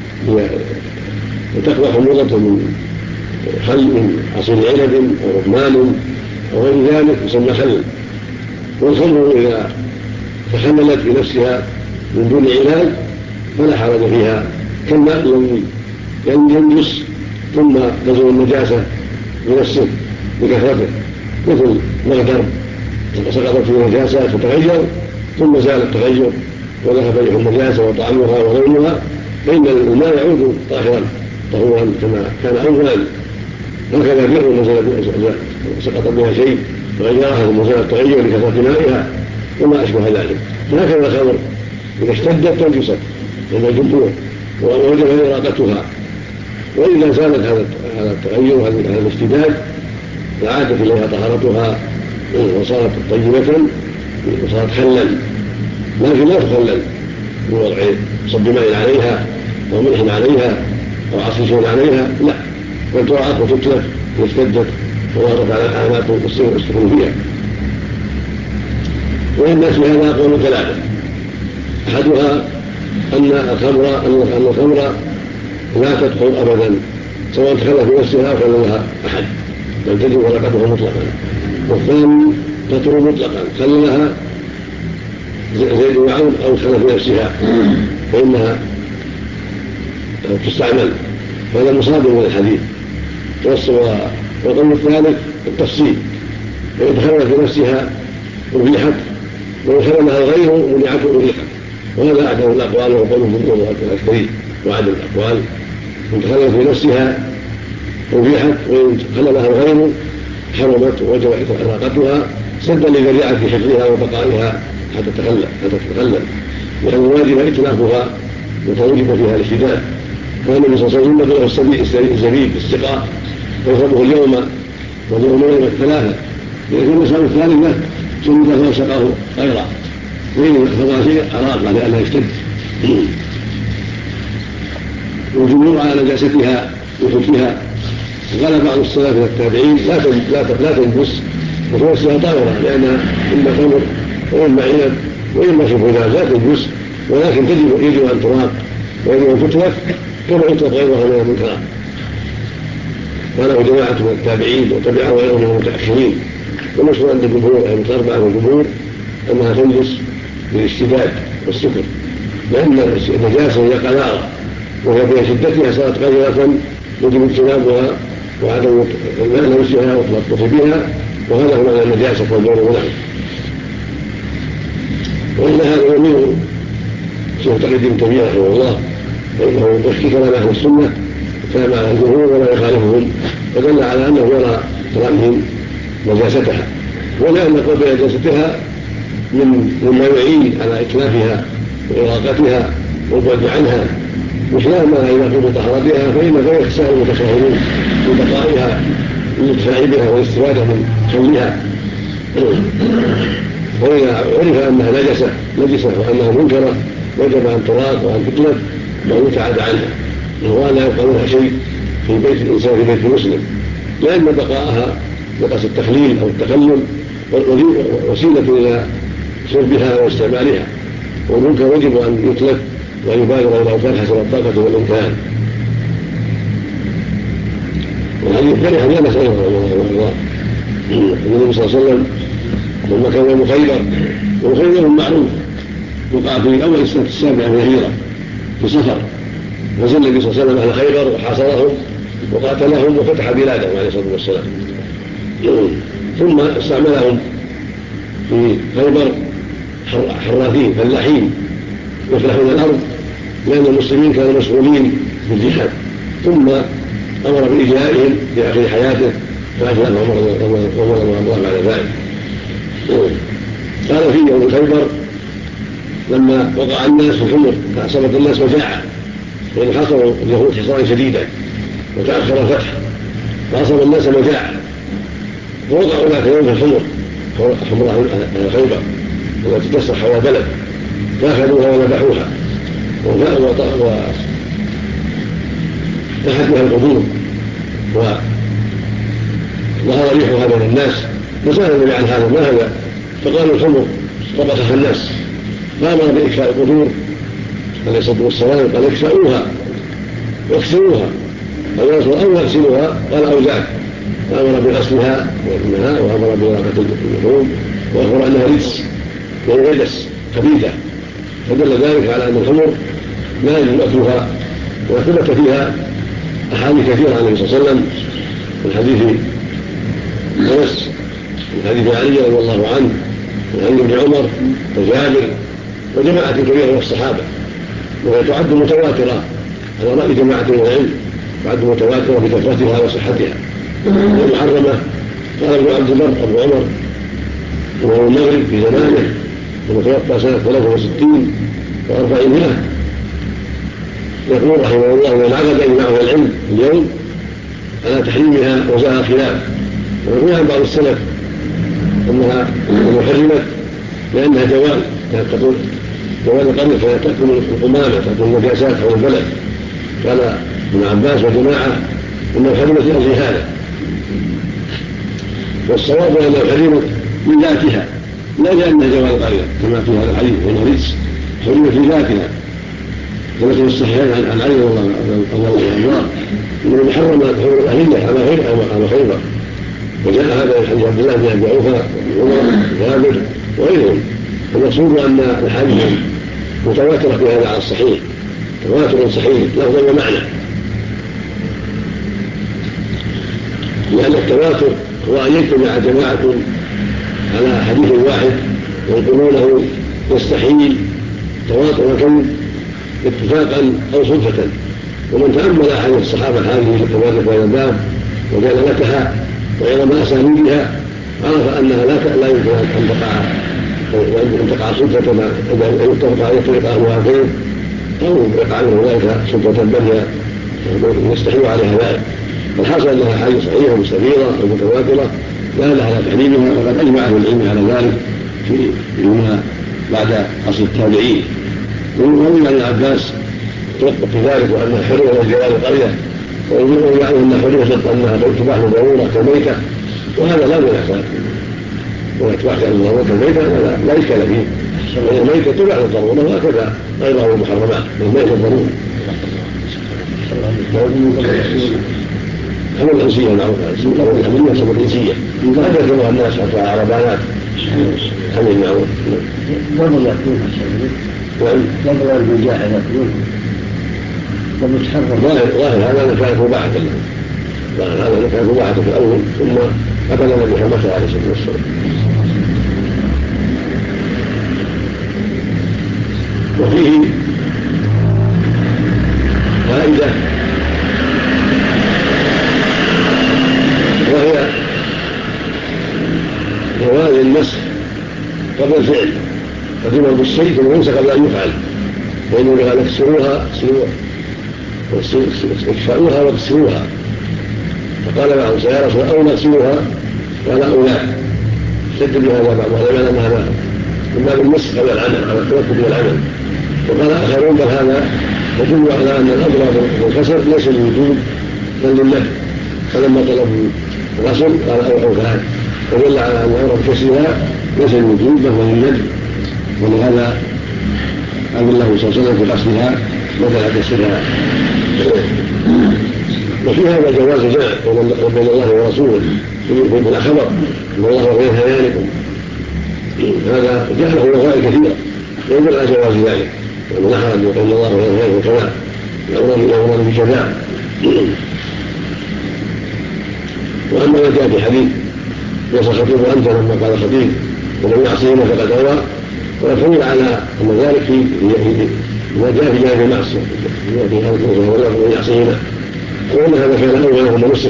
وتقوى حموضة من خل من عصير عنب أو رمان أو غير ذلك يسمى خل. والخمر إذا تخللت بنفسها من دون علاج فلا حرج فيها، كالماء الذي ينجس ثم تزول النجاسة بنفسه بكثرته، مثل مغدر سقطت فيه نجاسة فتغير ثم زال التغير وذهب ريح النجاسة وطعمها ولونها، فإن الماء يعود طهورا كما كان أولا. هكذا بئر سقط بها شيء فغيرها ثم زال التغير لكثرة مائها وما أشبه ذلك. هكذا الخمر إذا اشتدت تنجست عند الجمهور ووجب إراقتها، وإذا زالت هذا التغير هذا الاشتداد فعادت إليها طهارتها وصارت طيبة وصارت خلا، لكن لا تخلل بوضع صب ماء عليها أو ملح عليها أو عصر شيء عليها، لا، بل تراعت وتتلف واشتدت وظهرت على الآلات والسكون فيها. والناس بهذا قول 3: أحدها أن الخمر لا تدخل أبدا سواء دخل في نفسها أو خلى لها أحد، بل تجب ورقتها مطلقا. والثاني تطر مطلقا خلى لها زيد وعون أو دخل في نفسها فإنها تستعمل، هذا مصادر من الحديث. والقول الثالث التفصيل، وإن دخل في نفسها أبيحت وإن خلى لها غيره منعته أبيحت، وهذا أعدل الأقوال وقول الجمهور الأكثرين وعدل الأقوال. إن دخلت في نفسها أبيحت وإن خلى لها الغير حرمت ووجب إطلاقتها سدا لذريعة حفظها وبقائها حتى تتخلل، لأن الواجب إتلافها وتوجب فيها الاشتداد. كان النبي صلى الله عليه وسلم له الزبيب السقاء يشربه اليوم واليومين ثلاثة، لكن المسألة الثالثة سند له سقاه غيره وإن فضل شيء أراق لأنها يشتد. والجمهور على نجاستها وحكمها، قال بعض السلف من التابعين لا تنجس وتوسها طاهرة، لأنها إما تمر وإما عنب وإما شبهها لا تنجس، ولكن يجب أن تراق ويجب أن تتلف كما يتلف غيرها من المنكرات. قاله جماعة من التابعين وتبعه غيرهم من المتأخرين. والمشهور عند الجمهور أي الأربعة من الجمهور أنها تنجس بالاشتداد والسكر، لأن النجاسة هي قذارة وهي بشدتها صارت قذرة يجب اجتنابها وعدم لمسها والتلطف بها، وهذا هو معنى النجاسة والبول ونحوه. وإن هذا يميل شيخ تقي ابن تيمية رحمه الله، فإنه يحكي كلام أهل السنة كلام أهل الجمهور ولا يخالفهم، فدل على أنه يرى كلامهم نجاستها، ولأن قبل نجاستها مما يعين على إتلافها وإراقتها والبعد عنها، بخلاف ما إذا كنت طهرتها فإن غير يتساهل المتساهلون ببقائها للانتفاع بها والاستفادة من خلها. وإذا عرف أنها نجسة وأنها منكرة وجب أن تراق وأن تتلف وأن يتعاد عنها، ولا يبقى منها شيء في بيت الإنسان في بيت المسلم، لأن بقاءها نقص التخليل أو التخلل وسيلة إلى شربها واستعمالها، والمنكر يجب أن يتلف ويبادر إلى أوفار حسب الطاقة والإمكان. وهذه الثانية هي مسألة رحمه الله. النبي صلى الله عليه وسلم لما كان يوم خيبر، وخيبر معروف وقع في أول السنة السابعة من الهجرة في سفر، نزل النبي صلى الله عليه وسلم أهل خيبر وحاصرهم وقاتلهم وفتح بلادهم عليه الصلاة والسلام، ثم استعملهم في خيبر حراثين فلاحين يفلحون الأرض، لأن المسلمين كانوا مسؤولين بالجهاد، ثم أمر بإجهائهم في آخر حياته فأجهل عمر الله بعد ذلك. قال في يوم خيبر لما وقع الناس في الحمر فأصابت الناس مجاعة، لأن حصروا اليهود حصارا شديدا وتأخر الفتح فأصاب الناس مجاعة، فوقعوا ذاك اليوم في الحمر حمر خيبر التي تسرح حول بلد، فأخذوها وذبحوها وفتحت بها القبور وظهر ريحها بين الناس، فسأل النبي عن هذا ما هذا، فقالوا الحمر طبخها الناس، فأمر بإكفاء القبور عليه الصلاة والسلام، قال اكفأوها واكسروها، قال يا رسول الله أو اغسلوها، قال أوزعك، فأمر بغسلها وإنها وأمر بإراقة اللحوم وأخبر أنها رجس وهي رجس خبيثة، فدل ذلك على أن الحمر لا يجوز أكلها. وثبت فيها أحاديث كثيرة عن النبي صلى الله عليه وسلم، من حديث أنس من حديث علي رضي الله عنه من حديث ابن عمر وجابر وجماعة كبيرة من الصحابة، وهي تعد متواترة على رأي جماعة من العلم، تعد متواترة بكثرتها وصحتها. والمحرمة قال ابن عبد البر أبو عمر وهو المغرب في زمانه ومتوفى سنة 63 و400، يقول رحمه الله من عقد إجماع العلم اليوم على تحريمها وزال خلاف، ويقول عن بعض السلف أنها حرمت لأنها جوال، كانت تقول جوال القرية فهي تأكل القمامة تأكل النجاسات حول البلد. قال ابن عباس وجماعة أنها حرمت لأجل هذا، والصواب أنها حرمت من ذاتها لا لأنها جوال القرية كما في هذا الحديث، وأنها رجس حرمت في ذاتها كما في الصحيحين عن علي رضي الله عنه انه حرم حور الاهليه على خيبر، وجاء هذا من حديث عبد الله بن ابي اوفى وعمر وجابر وغيرهم. المقصود ان الاحاديث متواتره في هذا على الصحيح، تواتر صحيح لفظا ومعنى، لان التواتر هو ان يجتمع جماعه على حديث واحد ويقولونه يستحيل تواتر الكون اتفاقا او صدفه. ومن تامل احاديث الصحابه هذه التواتر في هذا الباب وجلالتها وعظم اساليبها عرف انها لا يمكن ان تقع صدفه ان يتفق ان يتفق اهلها خير او يقع منه ذلك صدفه بل هي يستحيل عليها ذلك. فالحاصل انها احاديث صحيحه مستفيضه ومتواتره لا لها على تحريمها، وقد اجمع اهل العلم على ذلك فيما بعد عصر التابعين. وروي عن العباس توقف في ذلك وانها حرمت من جلال القريه، ويقول يعني انها حرمت انها تباح ضروره كالميته، وهذا لا منافاه وتباح ضروره كالميته لا اشكال فيه، الميته تباح الضروره وهكذا غيرها المحرمات الميته الضروره. أو الإنسية معروفة، أو الحمية أو الإنسية هذا يذكرها الناس حتى عربانات حمية معروف. قبل يأكلونها قبل الرجاع يأكلونها قبل تحرم ظاهر هذا كانت مباحة له، هذا كانت مباحة في الأول ثم أكل النبي محمد عليه الصلاة والسلام. وفيه فائدة وهي جواز النسخ قبل الفعل، قد يؤمر بالشيء ثم ينسخ قبل ان يفعل، وانه قال اكسروها اكفأوها واكسروها، فقال بعض يا رسول او نكسروها قال او لا، اشتد بهذا بعض العلماء انها اما بالنسخ قبل العمل على التوكل بالعمل، وقال اخرون بل هذا يدل على ان الامر بالكسر ليس للوجوب بل للنفي، فلما طلبوا الغسل قال او فعل، ودل على ان الامر بكسرها ليس للوجوب بل هو للنفي، ولهذا قال الله صلى الله عليه وسلم في غسلها بدل كسرها. وفي هذا جواز جمع بين الله ورسوله في الخبر ان الله غير هيانكم، هذا جاء له وظائف كثيره يدل على جواز ذلك، وان لا حرج ان الله غير هيانكم كذا يامر بكذا. واما ما جاء في حديث ليس الخطيب انت لما قال خطيب ومن يعصيهما فقد اوى، ويحمل على ان ذلك في ما جاء في جانب المعصيه في هذا ومن يعصيهما، وان هذا كان اول ثم نسخ،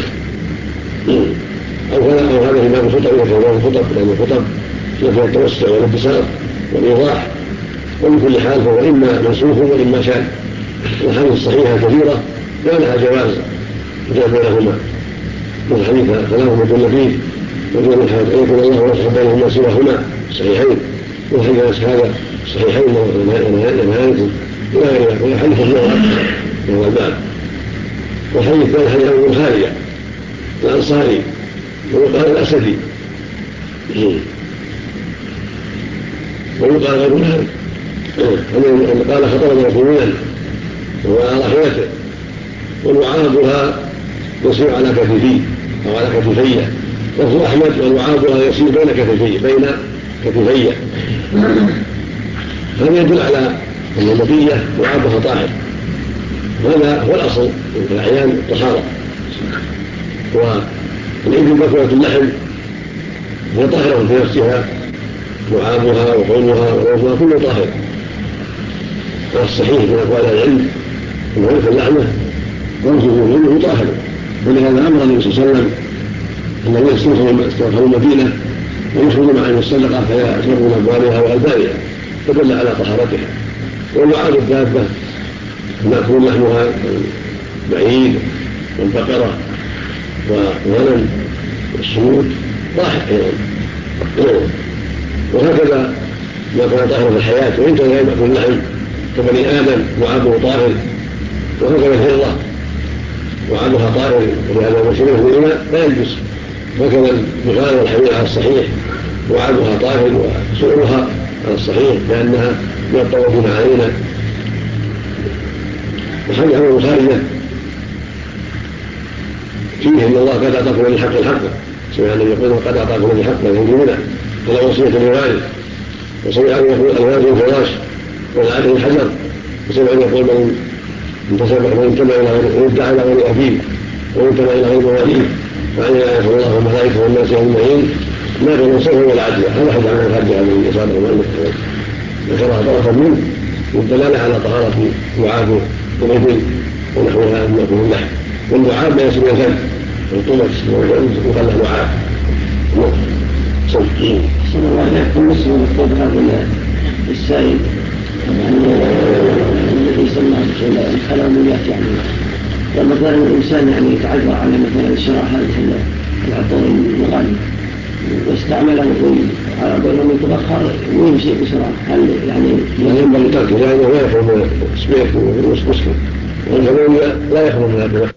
او هذا في باب الخطب وفي باب الخطب، لان الخطب فيها التوسع والانتصار والايضاح، ومن كل حال فهو اما منسوخ واما شاذ. والاحاديث الصحيحه كثيره لا لها جواز جاء بينهما، من حديث كلام يدل فيه وجوه الحديث ان يكون الله ورسوله بينهما سواهما صحيحين، وحديث هذا صحيحين ونهايته الى غير ذلك، وهي حديث النوع وهو الباب. والحديث الثاني حديث ابو خالد الانصاري ويقال الاسدي ويقال غير ذلك ان قال خطبنا في منى وعلى راحلته ولعابها يسير على كتفي او على كتفي، لفظ احمد ولعابها يسير بين كتفي. هذا يدل على ان النبيه لعابها طاهر، وهذا هو الاصل في الاعيان الطهاره، والابل بكره اللحم هي طاهره في نفسها، لعابها وحولها ولوفها كله طاهر. والصحيح من اقوال العلم ان ولف اللحمه وانفه كله طاهر، ولهذا امر النبي صلى الله عليه وسلم الذين استوفوا المدينه ويخرجوا مع الصدقه فيشربوا ابوابها والبانها، فدل على طهارتها. ولعاب الدابه ماكول لحمها بعيد والبقره والغنم والسمود طاهر ايضا، وهكذا ما كان طاهرا في الحياه وان كان ياكل اللحم كبني ادم لعابه طاهر، وهكذا الهره لعابها طاهر ولهذا مشروع في الاناء لا يلبس، وهكذا البغال والحمير على الصحيح لعابها طاهر وسعرها على الصحيح لانها من الطوافين علينا وخرجه من الخارجة فيه ان الله قد اعطاكم من الحق الحق، سمع النبي يقول قد اعطاكم من الحق يهدمنا ولا وصيه للوالد، وسمع ان يقول الوالد الفراش والعبد الحجر، وسمع ان يقول من تسبح من ادعى الى غير ابيه وانتبه الى غير مواليه فعليه يغفر الله وملائكته والناس يوم المعين ما بين الصفر والعدل. هذا حد عن الخارجه من اصابه المؤلف ذكرها طرفا منه والدلاله على طهاره لعاب الابل ونحوها من يكون اللحم، واللعاب لا يصل الى الكلب والطمس يقال له لعاب. أحسن الله إليكم. بالنسبة للطب هذا السائل الذي سمى الحلويات يعني مثلا الإنسان يعني يتعذر على مثلا شراء هذا العطور الغالي واستعمله على بينهم يتبخر ويمشي بسرعة، هل يعني ينبغي تركه لأنه لا يخرج من السبيك والمسكن والحلوية لا يخرج من هذا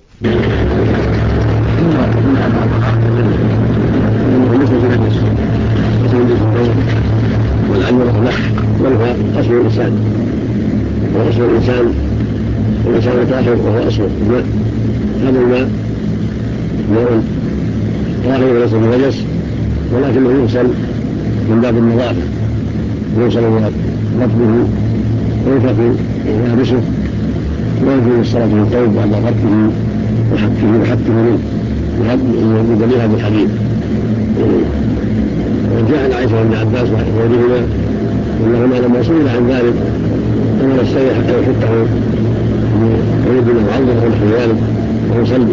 والعلم والرحمة منها أصل الإنسان، وأصل الإنسان طاهر وهو أصل الماء. هذا الماء ماء طاهر وليس بنجس ولكنه يغسل من باب النظافة، يغسل رطبه وينفق ويهبسه ويجوز الصلاة في الثوب بعد غطه وحكه منه بدليلها بالحديث. وجاء عن عائشة بن عباس وغيرهما انهما لما سئل عن ذلك امر السيد حتى يحطه ويريد له عرضه ونحو ذلك ويصلي.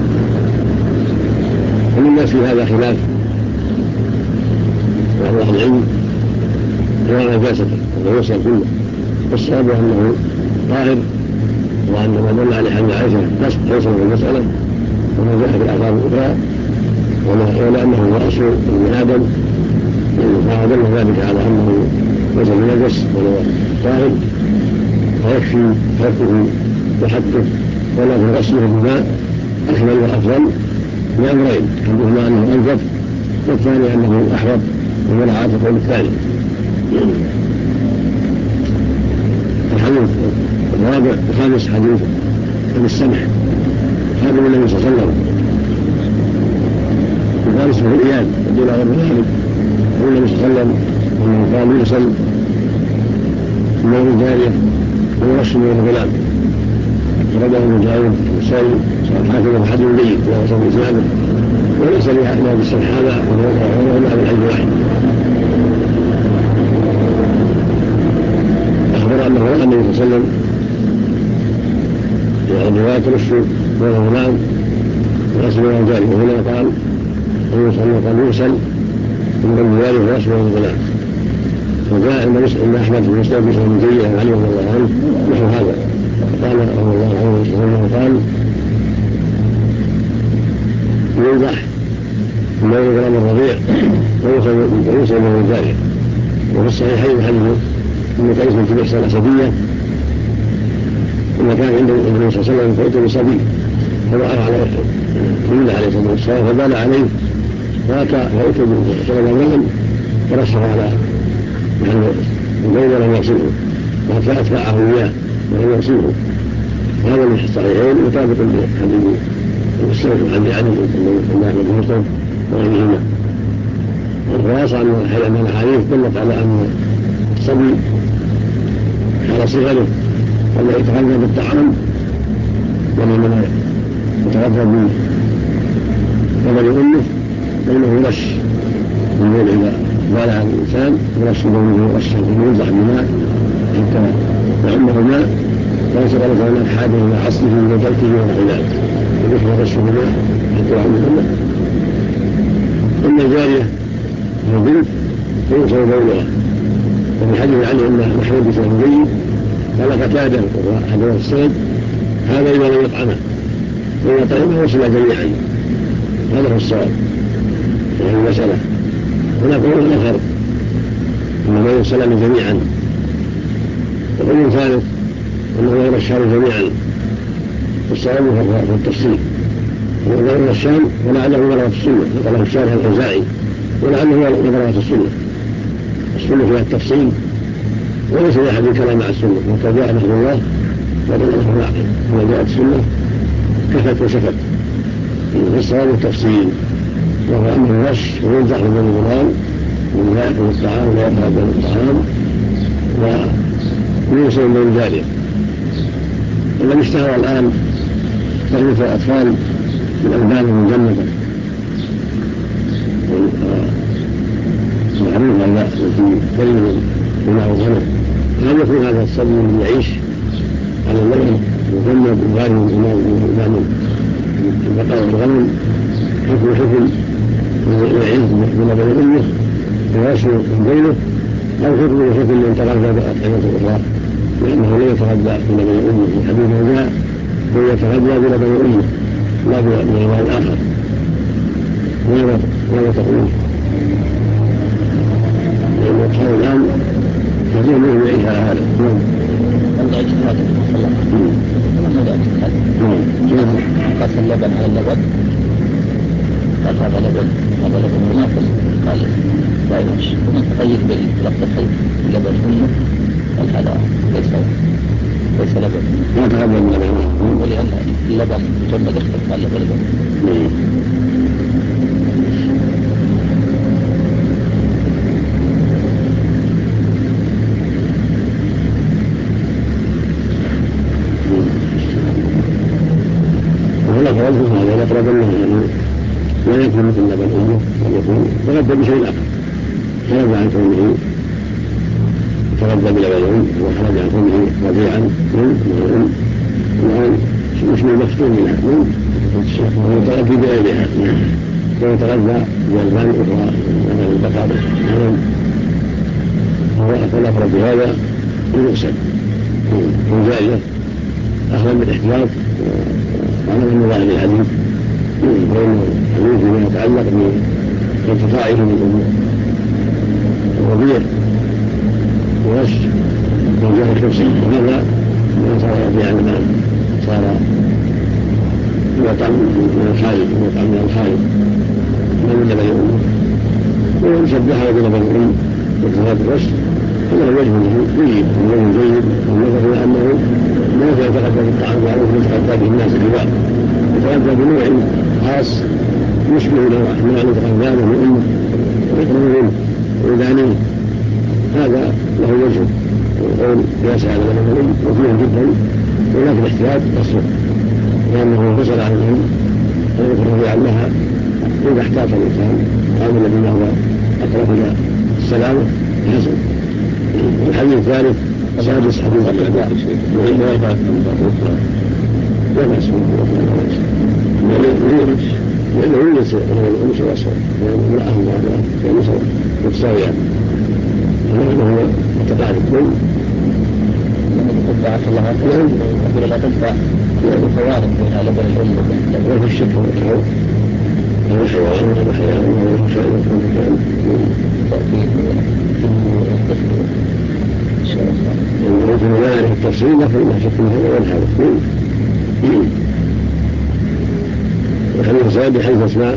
ومن الناس في هذا خلاف بعض اهل العلم يرى نجاسته ويغسل كله، والصواب انه طاهر وان ما دل عليه حديث عائشة يصل في المسألة وما جاء في الاخبار الاخرى ولانه هو اصل ابن ادم فدل ذلك على انه ليس بنجس ولا طاهر فيكفي تركه وحده ولكن غسله بالماء اكمل وافضل لامرين، احدهما انه انجف والثاني انه احوط ومنع القول الثاني. الحديث الرابع الخامس حديث عن السمح خادم النبي صلى الله عليه وسلم وقال اسمه اياد ودون غير ذلك يقول النبي صلى الله عليه وسلم انه قال يرسل من نور الجاريه ويرسل من الغلام فرده المجاهد والسائل حاكم الحديث جيد ووصل باسناده وليس لهذا السمح هذا ولا بالحج واحد. اخبر انه راى النبي صلى الله عليه وسلم يعني روايه رسل من الغلام ورسل من الجاريه وهنا قال يرسل من الجاريه ورسل من الغلام. وجاء عند احمد بن مسلم بن جيد عن علي رضي الله عنه نحو هذا قال رضي الله عنه قال ينزح من غلام الربيع ويوصل من الجاريه. وفي الصحيحين حديث ابن قيس بن بئس الاسديه لما كان عند النبي صلى الله عليه وسلم فأتى بصبي فوقع على رسول عليه الصلاة والسلام فبال عليه فأتى صلى الله عليه وسلم فرشه على محل البيض ولم يغسله وحتى أتبعه إياه ولم يغسله. هذا من الصحيحين مطابق لحديث السلف عن علي بن أحمد بن مسلم وغيرهما. والخلاصة أن الحديث دلت على أن الصبي على صغره ولا يتغذى بالطعام ولما يتغذى من قبل امه فانه رش من بول اذا بال على الانسان ورش بوله رشه ينزح بماء حتى يعمه الماء ويصل مثلا حاجه الى عصره وبيته ونحو ذلك ويكفي رشه بماء حتى يعمه الماء. اما الجاريه البنت فيوصل بولها وفي حديث عنه ان محمود بن جيد قال قتادة وحضر السيد هذا إذا لم يطعمه وإذا طعمه وصل جميعا. هذا هو الصواب وهي المسألة. هنا قول آخر إنما يوصل جميعا. وقول ثالث أنه يرشان جميعا. والصواب في التفصيل وإذا الرشان ولعله مرة في السنة قاله الشارح الأوزاعي ولعله مرة في السنة فيها التفصيل وليس لأحد كلام مع السنة وقد جاء نحو الله بدل الأخلاق كما جاءت السنة كفت وسكت. الصواب التفصيل وهو أمر النص وينزح من الغلام من لا يأكل الطعام ولا يتغذى الطعام ويوصل من ذلك. الذي اشتهر الآن تغليف الأطفال بالألبان المجمدة معروفة التي تلد بناء الغنم. هل يكون هذا الصبي الذي يعيش على اللبن مجمد وغير من البقاء والغنم حكم يعيش بلبن أمه ويشرب من بينه أو حكم من تغذى بأطعمة أخرى لأنه لا يتغذى بلبن أمه. الحديث جاء هو يتغذى بلبن أمه لا بلبن الآخر. ماذا تقول؟ لأن الأطفال الآن كثير منهم يعيش على هذا. عند اجتهاد قاس اللبن على اللبن قال هذا لبن منافس قال لا يمشي تقيد بلفظ الخيط اللبن منه قال هذا ليس لبن ما تقبل اللبن ولأن اللبن مجمد يختلف عن اللبن. هذا يقرب منه لا يكون مثل لبن أمه بل يكون تغذى بشيء آخر خرج عن كونه تغذى بلبن أم وخرج عن كونه رضيعا من الأم والآن اسم المفتون منها ويتغذى بغيرها ويتغذى بألبان أخرى مثل البقر فالأقرب بهذا يغسل وجائزة أخذا بالاحتياط وعلى من ظاهر الحديث فإن الحديث فيما يتعلق بانقطاعه من الرضيع وغش وجاه الكرسي وهذا ما صار رضيعا الآن صار يطعم من الخالد ويطعم من الخالد من لبن أمه ومن شبهه بلبن الأم وكذلك الغش فله وجه جيد والنظر إلى أنه لا يتغذى بالطعام معروف يتغذى به الناس الكبار يتغذى بنوع خاص يشبه نوع من يتغذى به أمه ويقرب منه ويدانيه هذا له وجه والقول يسعى على لبن الأم وفيه جدا ولكن الاحتياط يصلح لأنه انفصل عن الأم ويكون رضيعا لها إذا احتاط الإنسان هذا الذي هو أقرب إلى السلامة حسن. الحديث الثالث سادس حديث الإعداء وإلا يفعل لا بأس لأنه يجلس الأنس والأصفر وامرأة وأنس متساويان فهو متقارب بعث الله عنه يقول لا تنفع الفوارق بين لبن الأم وفي الشك والتعود هذا حيوان وهذا حيوان وهذا شيء مكان يمكن لا يعرف التفصيل لكن لا شك انه هو الحدث. الحديث السابع حديث اسماء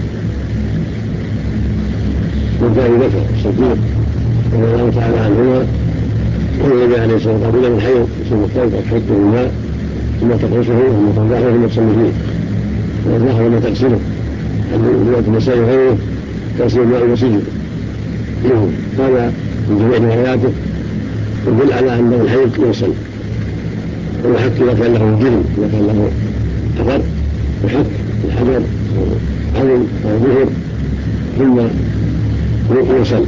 بنت ابي بكر الصديق رضي الله تعالى عنهما كان النبي عليه الصلاه والسلام قبل من حيض يصيب الثوب تحطه الماء ثم تقرصه ثم تنضحه ثم تصلي فيه وتنضحه ثم تغسله رواية النسائي وغيره تغسل الماء وسجده هذا من جميع رواياته يدل على أن الحيض يغسل ويحك إذا كان له جرم إذا كان له أثر يحك الحجر عظم أو ظهر ثم يغسل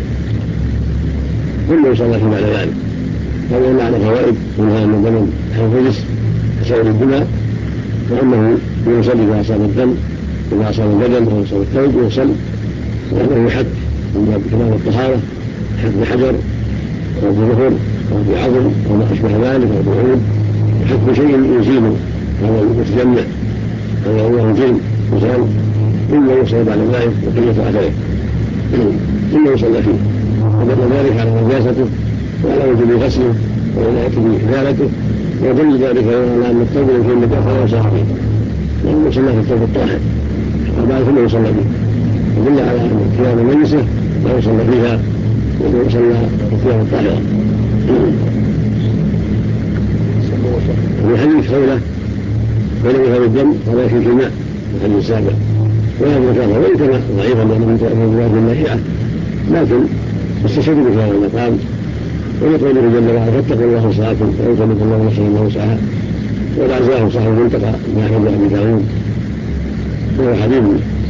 ثم يصلى في بعد ذلك. هذا معنى فوائد منها أن الدم ينفجس كسائر الدماء وأنه يصلي إذا أصاب الدم إذا أصاب البدن أو أصاب الثوب يغسل وأنه يحك من باب كمال الطهارة يحك بحجر أو بظهر أو بعظم أو ما أشبه ذلك أو بعود يحك بشيء يزيل وهو متجمع أو هو جلد يزال ثم يوصل بعد ذلك بقية أثره ثم يصلى فيه ودل ذلك على نجاسته وعلى وجوب غسله والعناية بإزالته ودل ذلك على أن الثوب في النجاسة لا يصح فيه لأنه يصلى في الثوب الطاهر وبعد ثم يصلى فيه يدل على أن الثياب الميسة لا يصلى فيها ويصلى في الثياب الطاهرة. وفي حديث خولة بين يذهب الدم ولا يكفي في الماء الحديث السابق وهذا ذكره وإن كان ضعيفا لأنه من رواد النهيئة لكن استشهد في هذا المقام ويقول جل وعلا فاتقوا الله وسعاكم وإن كلف الله نفسا إلا وسعها والأعزاء صاحب المنطقة من أحمد أبي داود وهو حديث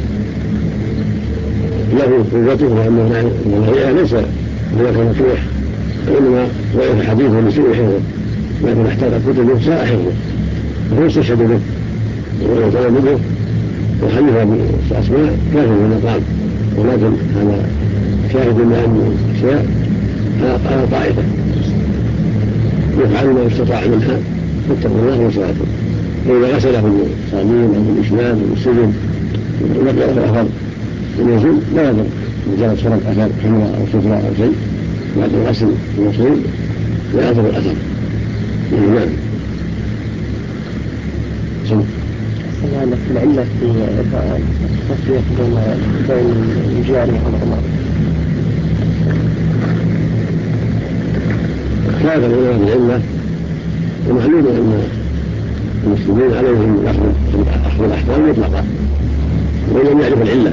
له قوته وأنه النهيئة ليس هناك مفتوح وإنما ضعيف حديث لسوء حفظه لكن احتاج كتبه ساء حفظه وهو استشهد به ويعتنى به وحديث أسماء كافر في المقام ولكن هذا شاهد ما أن أشياء على طائفة يفعل ما استطاع منها فاتقوا الله وسعاكم فإذا غسله بالصابون أو بالإشمام أو بالسجن ولقي الأثر ينزل لا يضر مجرد صورة أثر حمراء أو صفراء أو شيء بعد الغسل والوصول لا يضر الأثر نعم. العلة في التصفية بين الجاري والغمار كافر العلماء بالعلة ومعلوم أن المسلمين عليهم أخذ الأحكام مطلقة ولم يعرف العلة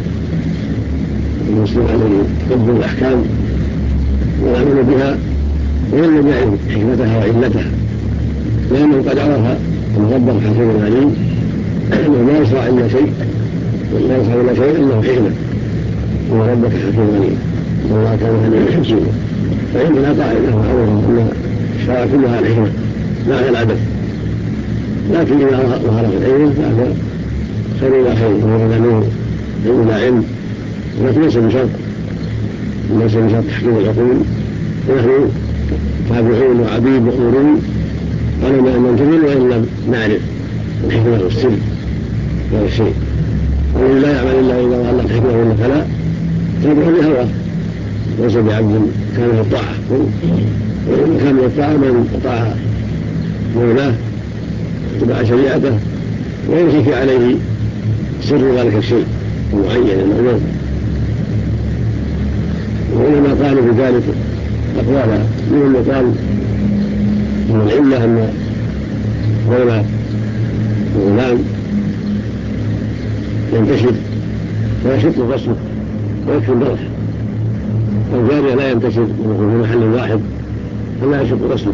المسلم عليه حفظ الأحكام والعمل بها وإن لم يعرف حكمتها وعلتها لأنه قد عرف المغبر حكيم عليم أنه لا يصنع إلا شيء ولا يصنع إلا شيء إنه حكمة إن ربك حكيم عليم إن الله كان عليم حكيما فعندنا قاعدة معروفة أن الشرع كلها الحكمة لا على العبث لكن إذا ظهر في العلم فهذا خير إلى خير وهو نور إلى علم ولكن ليس بشرط تحكيم العقول ونحن تابعون وعبيد مأمورون علينا أن ننتظر وإن لم نعرف الحكمة والسر هذا الشيء ومن لا يعمل إلا إذا ظهر الحكمة وإلا فلا تابع لهواه ليس بعبد كان في الطاعة وإن كان من الطاعة من أطاع مولاه اتبع شريعته ويخفي عليه سر ذلك الشيء المعين المعلوم وإنما قالوا بذلك أقوالا منهم قال من العلة أن مولى الغلام ينتشر ويشق غسله ويكفي البرح والجارية لا ينتشر في محل واحد فلا يشق غسله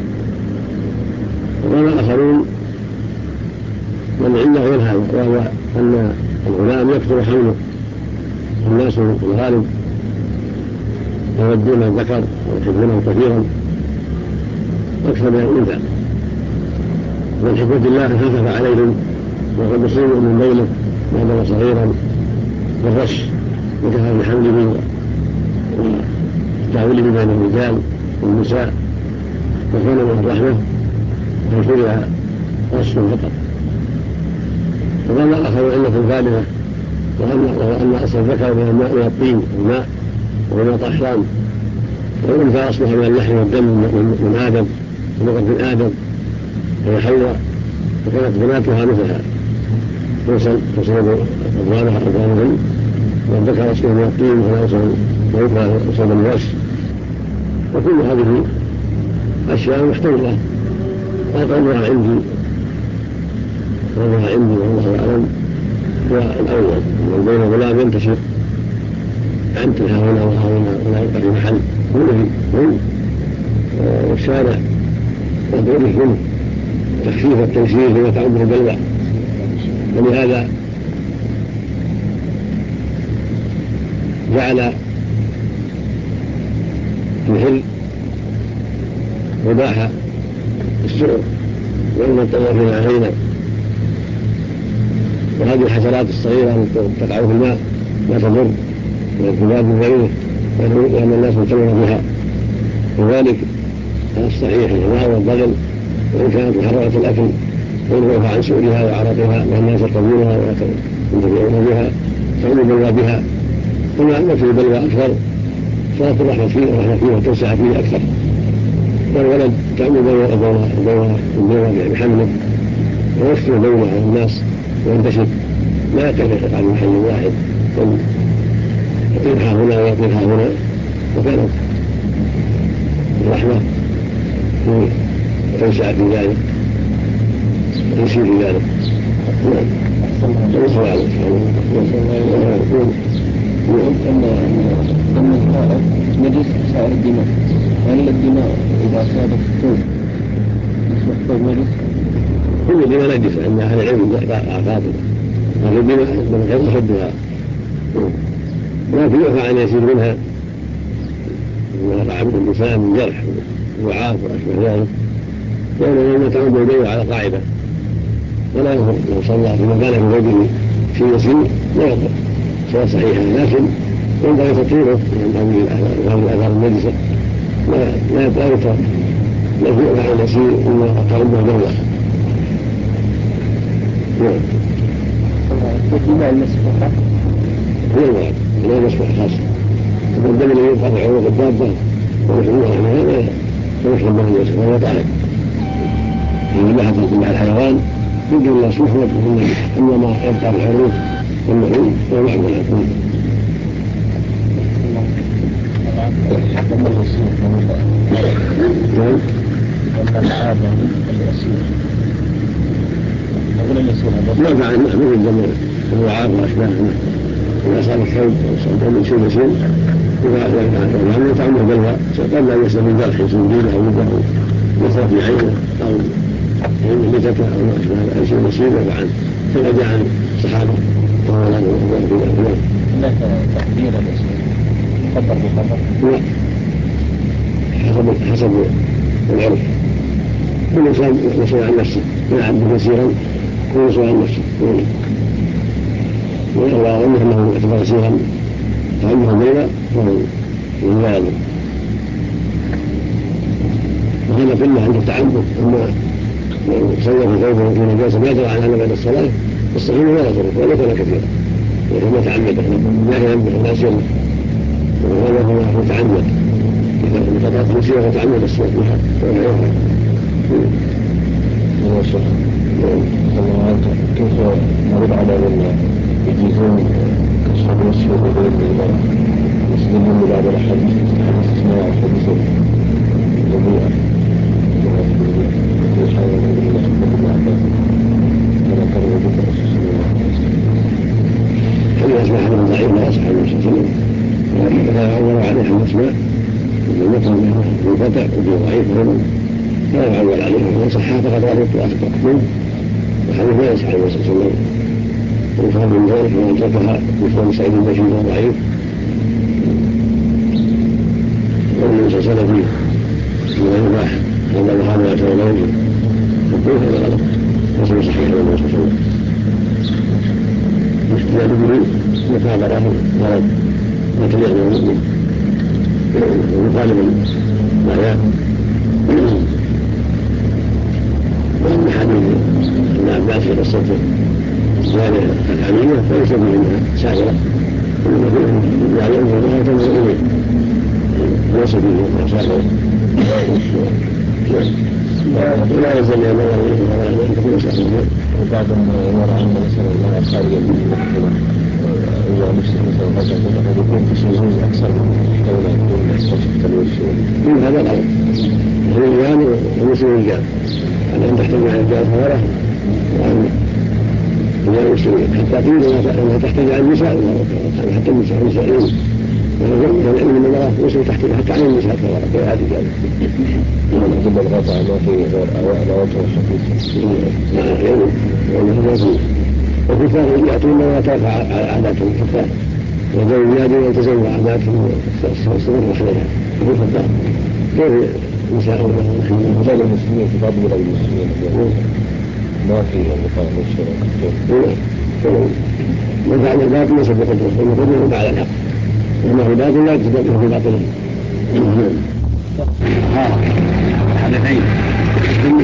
وقال الآخرون والعلة غير هذا وهو أن الغلام يكثر حوله الناس الغالب يودون الذكر ويحبونه كثيرا أكثر من الأنثى من حكمة الله خفف عليهم وقد يصيبوا من ليله ما بلغ صغيرا بالرش وكفى بحمله وتعويله بين الرجال والنساء وكان من الرحمة فشرع رش فقط وقال الآخر علة ثالثة وأن أصل الذكر من الماء والطين والماء وهما طهران والأنثى أصلها من اللحم والدم من آدم ولقد من آدم وهي حواء وكانت بناتها مثلها تصيب أضوانها أضوانهم والذكر أصله من الطين فلا يصل الوش وكل هذه أشياء محتملة وقالها عندي والله أعلم والأول بين الغلام ينتشر أنت ها هنا وها هنا ولا يبقى في محل كله والشارع وغيره منه تخفيف التنسيق لما تعده البلوى ولهذا جعل الهل وباح السعر وإن الطوافين علينا وهذه الحشرات الصغيرة التي تقع في الماء لا تضر والكباب غيره لأن الناس مهتمون بها وذلك الصحيح الهواء والبغل وإن كانت محررة الأكل وينهى عن سؤلها وعرقها لأن الناس يرتبونها وينتفعون بها تعود البلوى بها وما أن في بلوى أكثر صارت الرحمة فيه وتوسع فيه أكثر والولد تعود البلوى بحمله ويكثر بلوى على الناس وينتشر لا يتفق عن محل واحد يطيرها هنا ويطيرها هنا وكانت الرحمة في وتنشأ في ذلك وتنشي في ذلك. أن الحائط نجس سائر الدماء، هل الدماء إذا أصابت الثوب يصبح الثوب نجس؟ كل الدماء نجسة عند أهل العلم قاطبة، لكن الدماء من غير يحبها، لكن يعفى عن يسير منها ما وقع من النساء من جرح وعاف وأشبه ذلك، لأنه تعود يديه على قاعدة ولا يضر لو صلى في مكان في وجهه في يسير لا يضر صلاة صحيحة، لكن ينبغي تطهيره من الآثار النجسة لا يترك الذي يعفى عن يسير إلا تعده دولة. الدماء المسفوحة هي الواحد لا يمسح خاصة، الدم الذي يبقى في عروق الدابة ونحوها عنها لا يشرب به الناس وهو طاهر. إذا بحث مع الحيوان يمكن لا يصلح وجه أما ما يبقى في العروق والنحوم فهو محمول عنه. ما فعل مثل الدم الوعاء وأشباهه إذا أصاب الثوب أو من شيء يسير وأن يطعمه بلوى قبل أن يسلم الجرح يسلم جيده أو يده يصرف في عينه أو ميتته أو أشباه شيء يسير يرفع عنه كما جاء عن الصحابة وهو لا يقول في ذلك. هناك تقدير الاسم قدر بقدر؟ لا، حسب العرف، كل إنسان يسوي عن نفسه من عبد يسيرا كل يسوي عن نفسه ويروى أنه اعتبر يسيرا فأنه بينا فهو ينال، وهذا كله عند التعبد. أما صلى في ثوبه في نجاسة ما يدرى عنها بعد الصلاة الصحيح لا يضره ولا يكون كثيرا وهو متعمد لا ينبغي الناس يوم وهذا هو متعمد إذا قطعت مسيرة فتعمد الصلاة بها ولا يفعل. كيف نرد على يجيزون كشف الوصف وغير المرأة يسلمون بعض الحديث اسمها حديث الجميع في حال من الله كما كان يجب الرسول صلى الله عليه وسلم. هل يسمع حديث ضعيف لا يصح عنه صلى الله عليه وسلم، إذا عور عليه الأسماء لم يكن منقطع وضعيف لا يعول عليه ومن صحها فقد غلط وأخطأ منه وحديث لا يصح عنه صلى الله عليه وسلم. وفهم من ذلك ومن تركها مثل سعيد البشير وهو ضعيف ومن سلسلة فيه من الإباحة هذا وهذا يعتبر موجود والدين هذا غلط وصل صحيح عن النبي صلى الله عليه وسلم. مشكلة به مكابرة ولد وتليق بالمؤمن ومطالب الأعياء. وأما حديث ابن عباس في قصة الجارية الحمية فليس به منها سائرة يعني أنها تنظر إليه ليس به سائرة ولا يزال ينظر إليه ولا أن تكون سائرة. وبعد ما يرى عن مثلا المرأة خارجة من المحكمة إذا نفسه مثلا فجأة قد يكون في شذوذ أكثر من حول يكون صفة الوجه من هذا الأمر الرجال ومثل الرجال أن تحتمل على الرجال ثورة وأن رجال المسلمين حتى قيل أنها تحتاج على النساء حتى النساء المسائلين ولأن المرأة وصل تحت حتى على النساء ثورة كهذه الرجال. ونجد الغطاء ما في غير أوائل وشقيق وفي الثاني يأتون ما ترفع عاداتهم حتى وزوج النادي ويتزوج عاداتهم واستمر عليها وفي الخطاب كيف نساء وزاد المسلمين في بعض بلاد المسلمين ما في الغطاء والشراء من فعل الباطل يصدق الرسول ويقول له على الحق وما في باطل لا تصدق في باطله. الحدثين ثم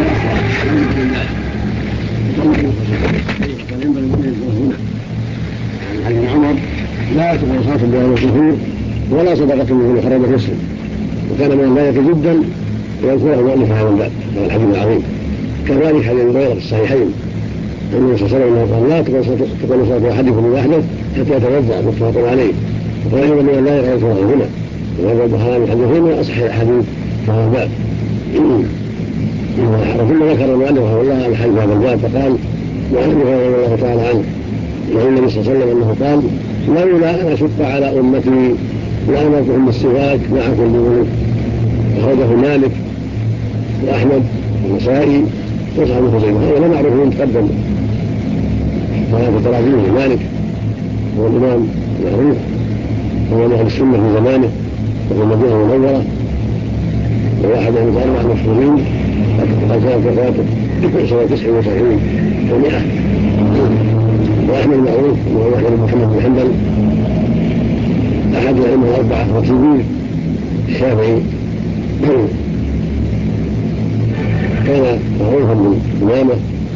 عن عمر لا تقبل صلاة الدعاء والشهور ولا صدقة من خرج يسلم، وكان من الباية جدا ويذكره مؤلف هذا الباب هذا الحديث العظيم. كذلك حديث البيض في الصحيحين النبي صلى الله عليه وسلم قال لا تقبل صلاة أحدكم من أحدث حتى يتوضأ متفق عليه، وقال أيضا من لا يقبل صلاة هنا وهذا البخاري الحديثين من أصح الحديث في هذا الباب. ثم ذكر المؤلف رحمه الله الحديث هذا الباب فقال وعن ابي هريره رضي الله تعالى عنه عن النبي صلى الله عليه وسلم انه قال لولا ان اشق على امتي لامرتهم بالسواك مع كل وضوء. اخرجه مالك واحمد والنسائي واصحاب خزيمه. هذا لا معروف متقدم ثلاثه تراجيم. مالك هو الامام المعروف وهو من اهل السنه في زمانه وفي المدينه المنوره وواحد من الاربعه المشهورين قد كانت وفاته 79 و100. واحمد المعروف وهو احمد بن محمد بن حنبل احد الائمه الاربعه وكبير الشافعي كان معروفا بالامامه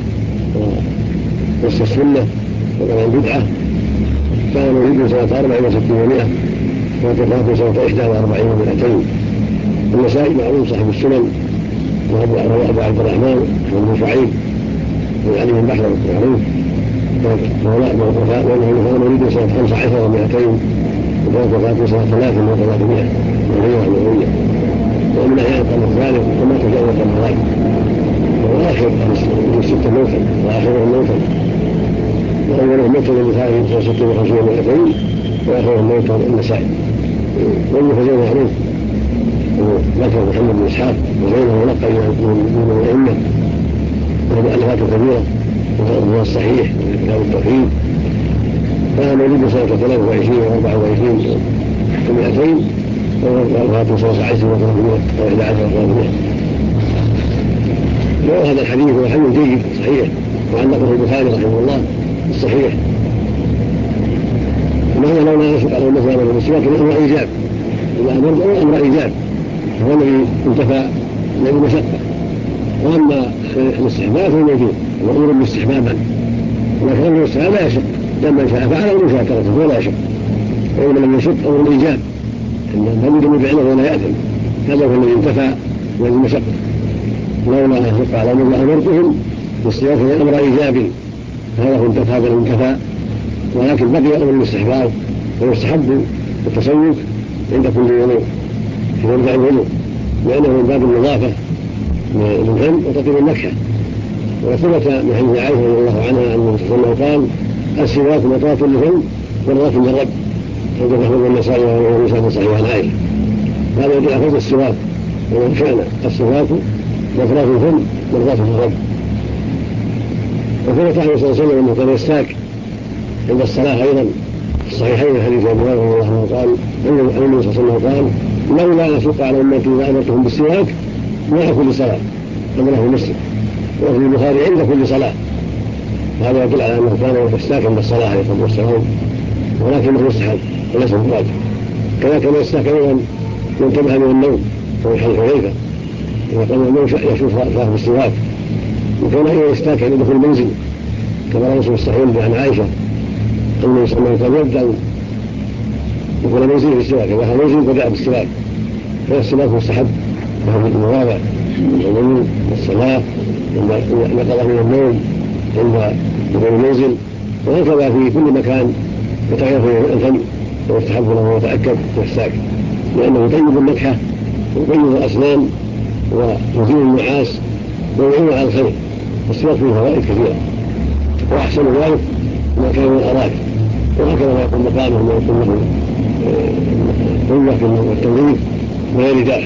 ونص السنه وكان بدعه. كان مولود سنه 64 و100 وتوفاه سنه 41 و200. النسائي معروف صاحب السنن وابو عبد الرحمن بن شعيب بن علي بن بحر معروف وكان مولود سنه 15 و200 وكانت وفاته سنه 3300 وهي النبويه. ومن احياء القرن الثالث وما تجاوز القرن وهو اخر السته موتا واخرهم موتا واولهم موتا البخاري سنه 56 و200 واخرهم موتا النسائي. وابن خزيمه معروف ذكر محمد بن اسحاق وغيره ملقى من الائمه وله مؤلفات كبيره وهو الصحيح كتاب التوحيد. كان مولود سنه 23 و24 و200 ووفاته سنه 10 و311 و400. وهذا الحديث هو حديث جيد صحيح وعلقه البخاري رحمه الله الصحيح. معنى لو لا يشق على المسألة والمسواك الامر ايجاب اذا امر امر ايجاب هو الذي انتفى من المشقه. واما الاستحباب فهو موجود وامر باستحبابا ولكن امر الاستحباب لا يشق لما شاء فعل ومن شاء تركه ولا يشق. وإن لم يشق امر الايجاب ان لم يفعله ولا ياثم هذا هو الذي انتفى من المشقه. لولا يشق على امر لامرتهم بالسواك امر ايجابي هذا هو انتفى هذا الانتفى. ولكن بقي امر الاستحباب ويستحب التسوق عند كل وضوء في موضع الوضوء لانه من باب النظافه للفم وتطيب النكهه. وثبت من حديث عائشه رضي الله عنها انه صلى الله عليه وسلم قال السواك مطاط للفم مرات للرب. هذا محمود النسائي وهو رساله صحيحه عن عائشه. هذا يدل على فضل السواك ومن شأن السواك مطاط الفم مرات للرب. وثبت عنه صلى الله عليه وسلم انه كان يستاك عند الصلاه ايضا في الصحيحين حديث ابي هريره رضي الله عنه قال النبي صلى الله عليه وسلم قال لولا اشق على امتي لامرتهم بالسواك مع كل صلاه. امره مسلم وفي البخاري عند كل صلاه. هذا يدل على انه كان يستاك عند الصلاه عليه الصلاه والسلام ولكنه يستحب وليس بواجب. كما كان يستاك ايضا ينتبه من النوم ومن حديث حذيفه وقال النوم يشوف صاحب السواك. وكان ايضا يستاك عند دخول المنزل كما روى مسلم الصحيح عن عائشه أنه صلى الله عليه وسلم يبدأ يقول منزل في السواك إذا منزل بدأ بالسواك. فالسواك مستحب وهو في المواضع الوضوء والصلاة نقض من النوم عند دخول المنزل وهكذا في كل مكان يتغير فيه الفم ويستحب له ويتأكد ويستاك لأنه يطيب النكهة ويطيب الأسنان ويزيل النعاس ويعين على الخير. السواك فيه فوائد كثيرة وأحسن ذلك ما كان من الأراك وهكذا ما يكون مقامه وما يكون له قوة والتنظيف وغير ذلك.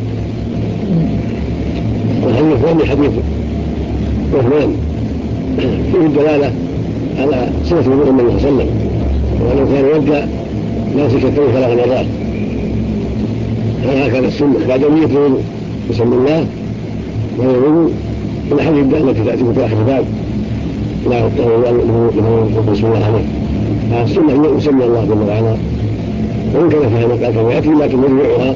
والحديث الثاني حديث عثمان فيه الدلالة على صفة وضوء النبي صلى الله عليه وسلم وأنه كان يبدأ ماسك الثوب 3 مرات. هذا كان السنة بعد نية الوضوء بسم الله ويوضوء الحديث التي تأتي في آخر الباب لا له بسم الله عليه. السنة هي يسمي الله جل وعلا وإن كان فيها مقال كما يأتي لكن مرجوعها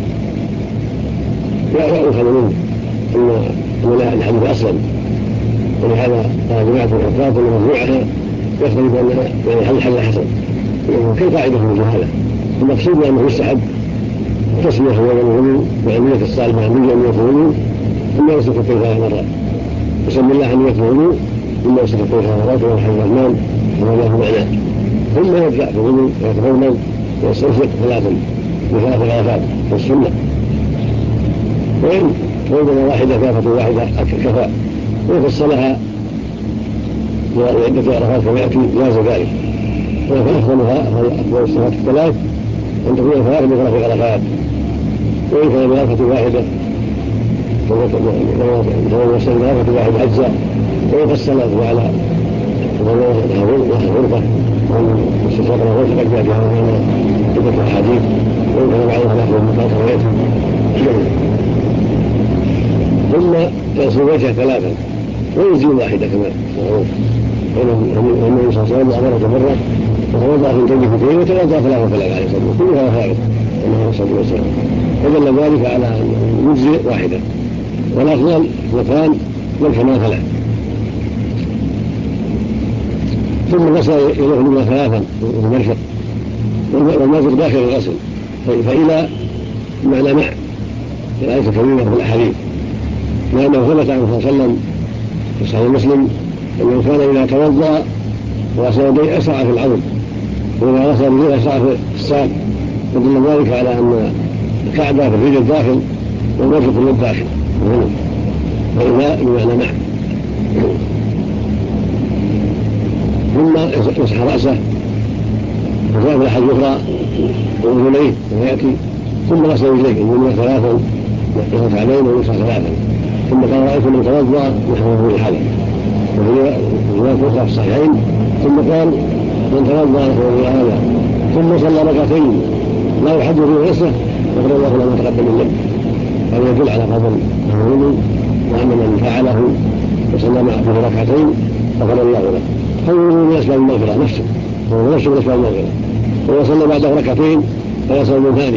لا يؤخذ منه أن لا الحديث أصلا. ولهذا قال جماعة الحفاظ أن مرجوعها يختلف بأنها يعني حل حسن كالقاعدة في الجهالة. المقصود أنه يستحب التسمية هو الوضوء مع النية الصالحة مع النية الوضوء ثم يمسك الطيب مرات يسمي الله عن نية الوضوء ثم يمسك الطيب مرات وهو الحديث الرحمن وهو له معناه ثم يبدأ في الوضوء ويتفضل ويستنشق 3 بثلاث غرفات والسنة. وإن وجد واحدة كافة واحدة كفى وإن فصلها وعدة عرفات كما يأتي جاز ذلك. فأفضلها أفضل الصلاة الثلاث أن تكون ثلاث بثلاث عرفات، وإن كان بعرفة واحدة فهو بعرفة واحدة أجزاء. وإن فصلت على غرفة واستشراق الغرفة قد جاء بها عدة أحاديث، وإن كان بعضها نحو المطاط ويأتي. ثم يغسل وجهه ثلاثا ويزيل واحدة كما معروف، والنبي صلى الله عليه وسلم أمره مرة وتوضأ في الكلمتين وتوضأ ثلاثة عليه الصلاة والسلام كلها ثابت عليه الصلاة والسلام، فدل ذلك على أن يجزئ واحدة، والأفضل اثنتان والكمال ثلاث. ثم غسل يدخل ثلاثا المرفق والمرفق داخل الغسل، فإلى معنى مع في الآية الكريمة في الأحاديث، لأنه ثبت عنه صلى الله عليه وسلم في صحيح مسلم أنه كان إذا توضأ وغسل يديه أسرع في العظم، وإذا غسل يديه أسرع في الساق، فدل ذلك على أن الكعبة في الرجل الداخل والمرفق في الداخل، فإلى بمعنى مع. ثم مسح رأسه وجاء في الأحاديث الأخرى وأذنيه كما يأتي، ثم غسل رجليه يمنى ثلاثا وكعبين ويسرى ثلاثا، ثم قال رأيت من توضأ نحوه في الحدث، وهي رواية أخرى في الصحيحين. ثم قال من توضأ نحوه هذا ثم صلى ركعتين لا يحدث في نفسه غفر الله له ما تقدم من ذنبه، هذا يدل على فضل الوضوء وأن من فعله وصلى معه ركعتين غفر الله له. فالوضوء من أسباب المغفرة نفسه، وهو نفسه من أسباب المغفرة، وصلى بعده ركعتين فيصل من ثاني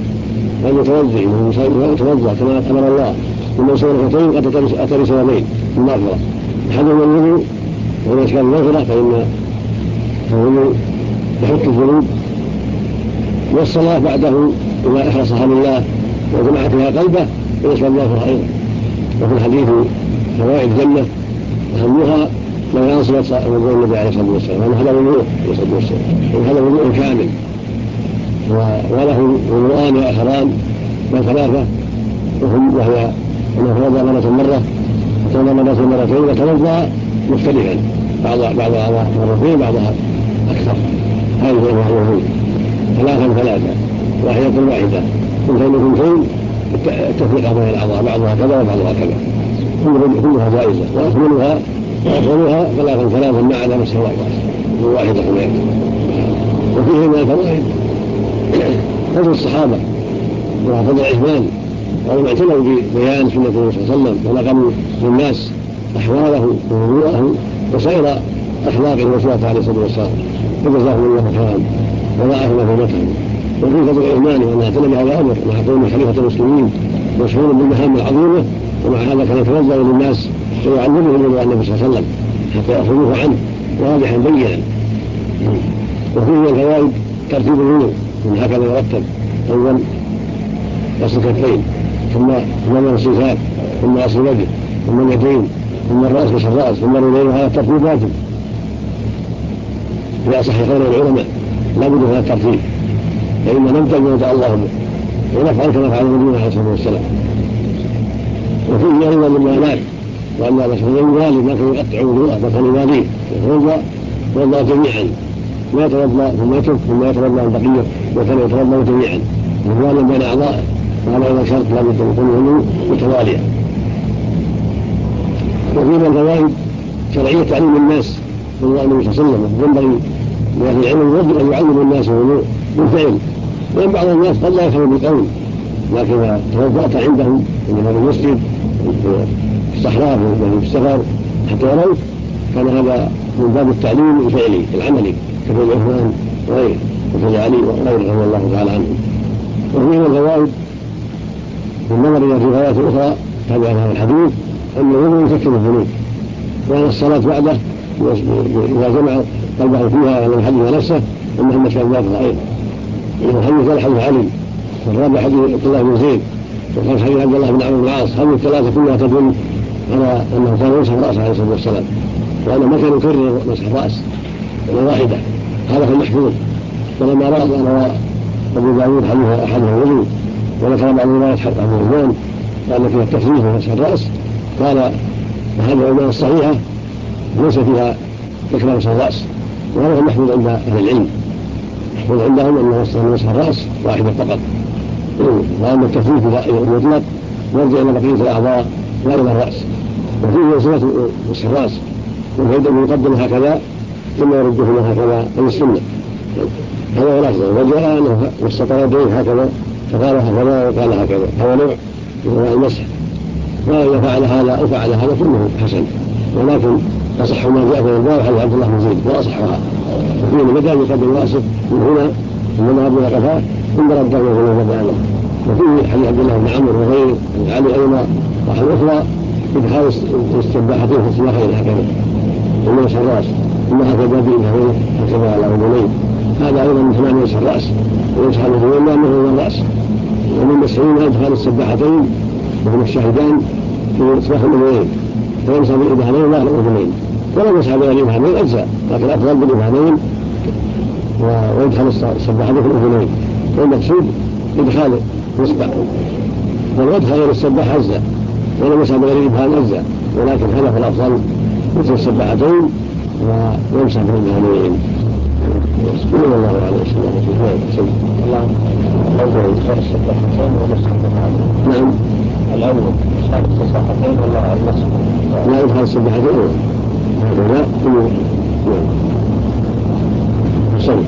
المتوضئ كما أمر الله، ومن صلى ركعتين قد أتى بسببين من المغفرة، أحدهما الوضوء وهو أسباب المغفرة، فإن الوضوء يحط الذنوب، والصلاة بعده إذا أخلصها لله وجمع فيها قلبه من أسباب المغفرة أيضا. وفي الحديث فوائد الجنة أهمها لو ينصبت وضوء النبي عليه الصلاة والسلام، وأن هذا وضوء عليه الصلاة والسلام، وهذا وضوء كامل، وله وضوءان وآخران وثلاثة، وهي أنه توضأ مرة وتوضأ مرتين وتوضأ مختلفا، بعضها مرتين بعضها أكثر. هذه هو ثلاثا واحدة ثنتين التفريق بين الأعضاء، بعضها كذا وبعضها كذا، كلها جائزة، وأفضلها ثلاثا مع على مسح الرأس واحدة كذلك. وفيه من الفوائد فضل الصحابة وفضل العثمان، وهم اعتنوا ببيان سنة النبي صلى الله عليه وسلم ونقلوا للناس أحواله ووضوءه وسائر أخلاقه وصفاته عليه الصلاة والسلام، فجزاهم الله خيرا وضاعف مثوبتهم. وفي فضل العثمان وأن اعتنى بهذا الأمر مع كونه خليفة المسلمين مشهور بالمهام العظيمة، ومع هذا كان يتوضأ للناس ويعلمهم من النبي صلى الله عليه وسلم حتى يأخذوه عنه واضحا بينا. وفيه من الفوائد ترتيب الوضوء، من هكذا يرتب: أول غسل الكفين، ثم غسل الساق، ثم غسل الوجه، ثم اليدين، ثم الرأس غسل الرأس، ثم الرجلين. وهذا الترتيب واجب في أصح قول العلماء، لا بد من هذا الترتيب، فإن نبتغي وجه الله به ونفعل كما فعل النبي عليه الصلاة والسلام. وفيه أيضا من المال، وأن هذا شيء يوالي ما كان يقطع وضوءه بل كان يواليه، يتوضأ جميعا، لا يتوضأ ثم يترك ثم يتوضأ البقية، وكان يتوضأ جميعا يوالي بين أعضائه، وهذا أيضا شرط لا بد من يكون الوضوء متواليا. وفيه من الفوائد شرعية تعليم الناس من الله النبي صلى الله عليه وسلم، ينبغي لأهل العلم والفضل أن يعلموا الناس الوضوء بالفعل، لأن بعض الناس قد لا يفهم بالقول، لكن إذا توضأت عندهم في هذا المسجد في الصحراء في السفر حتى يروك، كان هذا من باب التعليم الفعلي العملي كفعل عثمان وغيره وفعل علي وغيره رضي الله تعالى عنه. وفيه من الفوائد بالنظر إلى الروايات الأخرى تابعة هذا الحديث أن الوضوء يكفر الذنوب، وأن الصلاة بعده إذا جمع قلبه فيها من حديث نفسه أنه مشى الواقع أيضا. الحديث قال حديث علي، والرابع حديث عبد الله بن زيد، وقال حديث عبد الله بن عمرو بن العاص. هذه الثلاثة كلها تدل على أنه كان يمسح رأسه عليه الصلاة والسلام، وأنه ما كان يكرر مسح الرأس واحدة، هذا هو المحفوظ. ولما روى أبو داود حديث أحدهم الوضوء، وذكر بعض روايات أبو عثمان لأن فيها التخفيف ومسح الرأس. قال هذه العلماء الصحيحة ليس فيها تكرار مسح الرأس، وهذا محمود عند أهل العلم، محمود عندهم أن مسح الرأس واحدة فقط، وأما التخفيف المطلق يرجع إلى بقية الأعضاء لا إلى الرأس. وفيه صفة مسح الرأس والهيئة يقدم هكذا ثم يرده هكذا عن السنة، هذا هو الأفضل. وجاء أنه واستطر يديه هكذا فقال هكذا وقال هكذا، هذا نوع من المسح. وإذا فعل هذا أو فعل هذا كله حسن، ولكن أصح ما جاء في الباب حديث عبد الله بن زيد وأصحها، وفيه بدأ يقدم رأسه من هنا ثم ذهب إلى قفاه ثم رده إلى بدأ. وفيه حديث عبد الله بن عمرو وغيره علي أيضا وحال أخرى إدخال السباحتين في السباحين هكذا ثم مسح الرأس ثم هكذا بإبهامه هكذا على أذنيه، هذا أيضا من تمام مسح الرأس ويمسح الأذنين لأنه هو الرأس. ومن مسحين إدخال السباحتين وهم الشاهدان في إصباح الأذنين، فيمسح بالإبهامين لا الأذنين، ولو مسح بالإبهامين أجزاء، لكن الأفضل بالإبهامين ويدخل السباحتين في الأذنين. والمقصود إدخال الإصبع، ولو أدخل غير السباح أجزاء، ولو مسح بغير الإبهام أجزاء، ولكن هذا في الأفضل مثل السباحتين ويمسح بالإبهامين. بسم الله عليه وسلم. الله أول إدخال السباحتين ومسح بالإبهامين. نعم. الأول إدخال السباحتين ولا المسح؟ لا إدخال السباحتين هذا لا حسن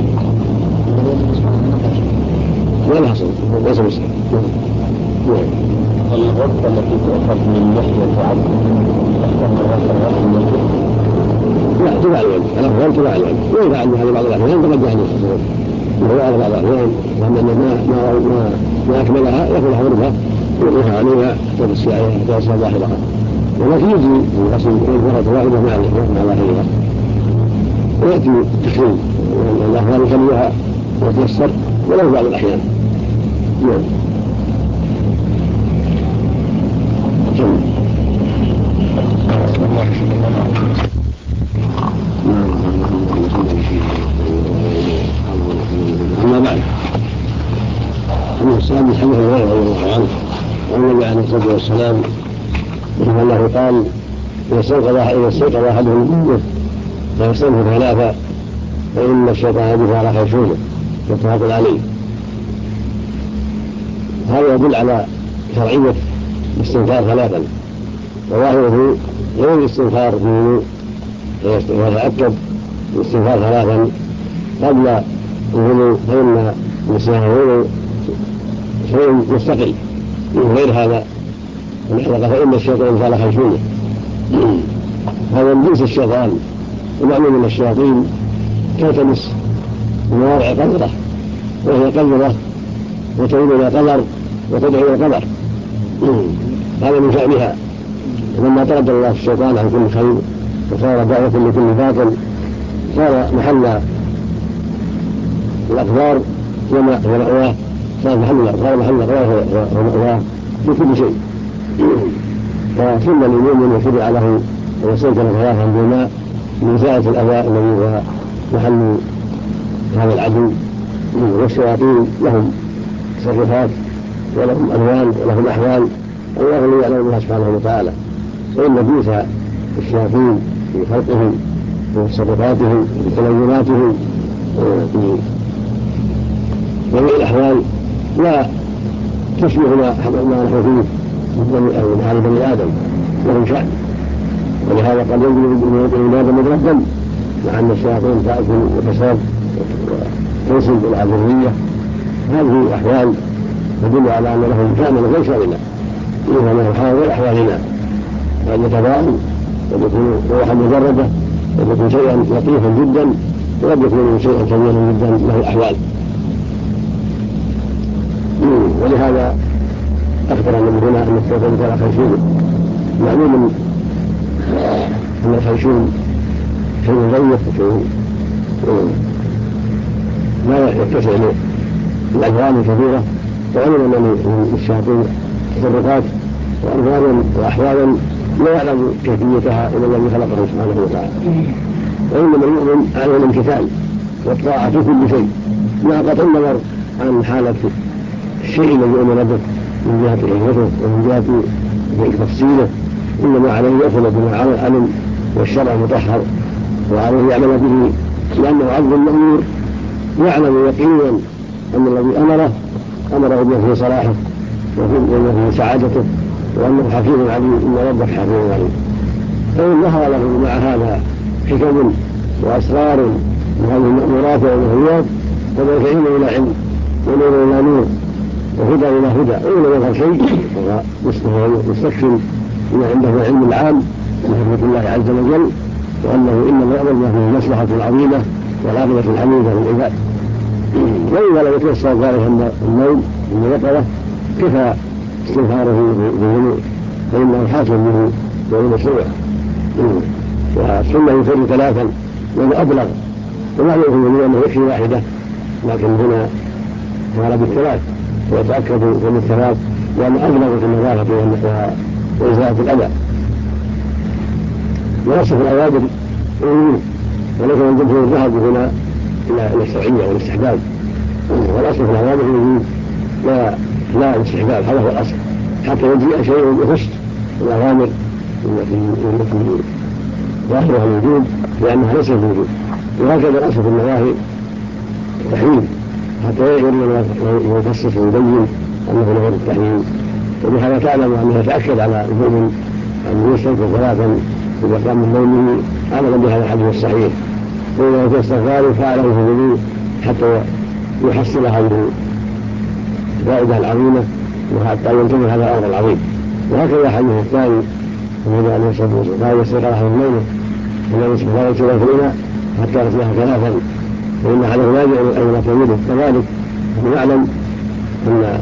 ولا حسن ليس مسح. الغرفة التي تؤخذ من لحية عبد لا تبع الوجه، الأفضل تبع الوجه، ويفعل هذا بعض الأحيان ترجع للخصوص وهو على بعض الأحيان، لأن ما أكملها يأخذها غرفة ويقفها عليها وتسعى عليها تأسى ظاهرها، ولكن يجي من غسل غرفة واحدة مع ظاهرها ويأتي التكريم الأفضل يخليها وتيسر ولو بعض الأحيان. نعم. أما بعد الإسلام حديث غير رضي الله عنه عن النبي عليه الصلاة والسلام إن الله قال إذا استيقظ أحدهم من نومه فيستنفر ثلاثة فإن الشيطان يجب على خيشومه، متفق عليه. هذا يدل على شرعية الاستنكار ثلاثا، وظاهره غير الاستنكار فيه، ويتأكد الاستنكار ثلاثا قبل الغلو، فإن النساء الغلو شيء مستقل من غير هذا الحلقة، فإن الشيطان فعل خيشومه. هذا من جنس الشيطان، ومعلوم من الشياطين تلتمس مواضع قدرة، وهي قدرة وتعود إلى قدر وتدعو إلى قدر، هذا من شأنها. لما طرد الله الشيطان عن كل خير وصار دعوة لكل باطل صار محل الأقدار ومأواه، صار محل الأقدار ومأواه في كل شيء. فسن للمؤمن وشرع له ويستنكر ثلاثا بالماء لإزالة الأذى الذي هو محل هذا العدو. والشياطين لهم تصرفات ولهم ألوان ولهم أحوال الله اللي يعلم بها سبحانه وتعالى، وإن بيس الشياطين في خلقهم وفي تصرفاتهم وفي تلوناتهم في جميع الأحوال لا تشبه ما نحن فيه من حال بني آدم، لهم شأن. ولهذا قد ينزل من آدم مدرجا، مع أن الشياطين تأكل وتشرب وتنسل إلى الذرية. هذه أحوال تدل على أن لهم شأن غير شأننا، إنما حال غير أحوالنا، وأن يتباين قد يكون روحا مجردة، قد يكون شيئا لطيفا جدا، وقد يكون شيئا كبيرا جدا له أحوال. ولهذا أخبر النبي هنا أن الشيطان كان خيشوم. معلوم أن الخيشوم شيء ضيق وشيء لا يتسع له الألوان كثيرة، وعلم أن الشياطين تصرفات وألوانا وأحوالا لا يعلم كيفيتها إلا الذي خلقه سبحانه وتعالى. وإنما المؤمن عليه الامتثال والطاعة في كل شيء، مع قطع النظر عن حالة الشيء الذي أمر به من جهة حكمته ومن جهة تفصيله، إنما عليه يأخذ بما علم والشرع مطهر، وعليه يعمل به لأنه عبد مأمور يعلم يقينا أن الذي أمره به في صلاحه وفي سعادته، وأنه حكيم عليم، إن ربك حكيم عليم. فإن ظهر له مع هذا حكم وأسرار من هذه المأمورات والنهيات فذلك علم إلى علم ونور إلى نور وهدى إلى هدى، وإن يظهر شيء فهو مستكفل بما عنده من العلم العام بحكمة الله عز وجل، وأنه إنما يأمر ما فيه المصلحة العظيمة والعاقبة الحميدة للعباد. وإذا لم يتيسر ذلك النوم من اليقظة كفى استغفاره بالذنوب فإنه حاكم به وهو مشروع. والسنة يفر ثلاثا وهو أبلغ، وما يقول أنه يكفي واحدة، لكن هنا قال بالثلاث ويتأكد من الثلاث لأنه أبلغ في النظافة وإزالة الأذى. ونصف الأوامر الوجوب، ولكن الجمهور ذهب هنا إلى الشرعية والاستحباب، والأصل في الأوامر الوجوب لا الاستحباب، هذا هو الأصل، حتى يجيء شيء يخص الأوامر التي ظاهرها الوجوب لأنها ليست الوجوب، وهكذا الأصل في النواهي التحريم حتى يفصل ويبين أنه لغير التحريم. وبهذا تعلم أنه يتأكد على المؤمن أن يستغفر ثلاثا إذا قام من نومه عملا بهذا الحديث الصحيح، وإذا في استغفاره فعله في الوضوء حتى يحصل هذه الفائدة العظيمة وحتى ينتهي هذا الأمر العظيم. وهكذا الحديث الثاني الذي أن يستيقظ أحد من نومه ولا يستغفر في الإناء حتى يغسلها ثلاثا، فإن عليه راجع أن لا تميله. كذلك نعلم أن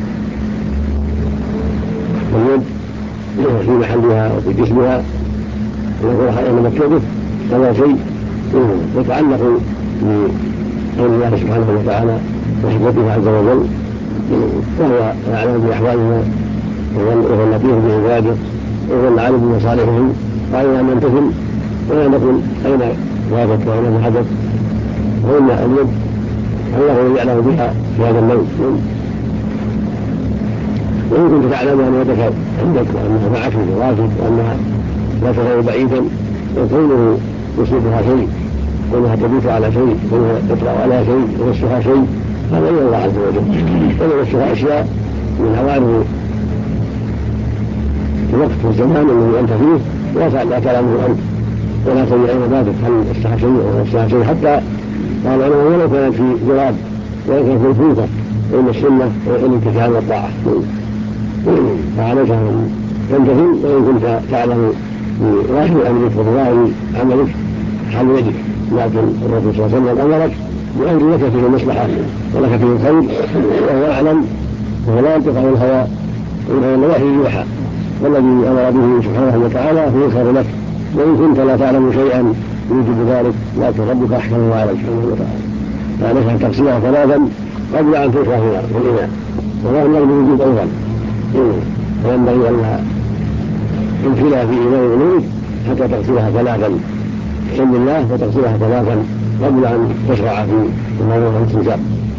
اليد في محلها وفي جسمها ونقول مكتبه هذا شيء يتعلق بقول الله سبحانه وتعالى وحكمته عز وجل، وهو يعلم بأحوالنا وهو اللطيف بعباده وهو العالم بمصالحهم، وأين أن نمتثل ولا نقول أين غابت وأين ذهبت، وإن اليد الله يعلم بها في هذا النوم. وإن كنت تعلم أن يدك عندك وأنها معك في الواجب وأنها لا تغير بعيدا، وكونه يصيبها شيء، كونها تبيت على شيء، كونها تطلع على شيء، يمسها شيء، هذا إلى الله عز وجل. ويمسها أشياء من عوارض الوقت والزمان الذي أنت فيه لا تعلمه أنت ولا تدري أين بابك، هل مسها شيء أو مسها شيء، حتى قال أنا ولو كان في جراب ولو كان في الفوطة وإن السنة والامتثال والطاعة. فعليك أن تمتثل، وإن كنت تعلم بظاهر أمرك وبظاهر عملك حال يدك، لكن الرسول صلى الله عليه وسلم أمرك بأمر لك فيه المصلحة ولك فيه الخير وهو أعلم، وهو لا ينطق عن الهوى وإنه الوحي يوحى، والذي أمر به سبحانه وتعالى هو خير لك، وإن كنت لا تعلم شيئا يوجب ذلك لكن ربك أحكم وأعلم سبحانه وتعالى. فعليك أن تغسلها ثلاثا قبل أن تلقى في الإناء، وهذا الأمر بوجود أيضا، وينبغي أن تنفلها في إناء ونومك حتى تغسلها ثلاثا بسم الله وتغسلها ثلاثا قبل أن تشرع في موضوع الاستنشاق.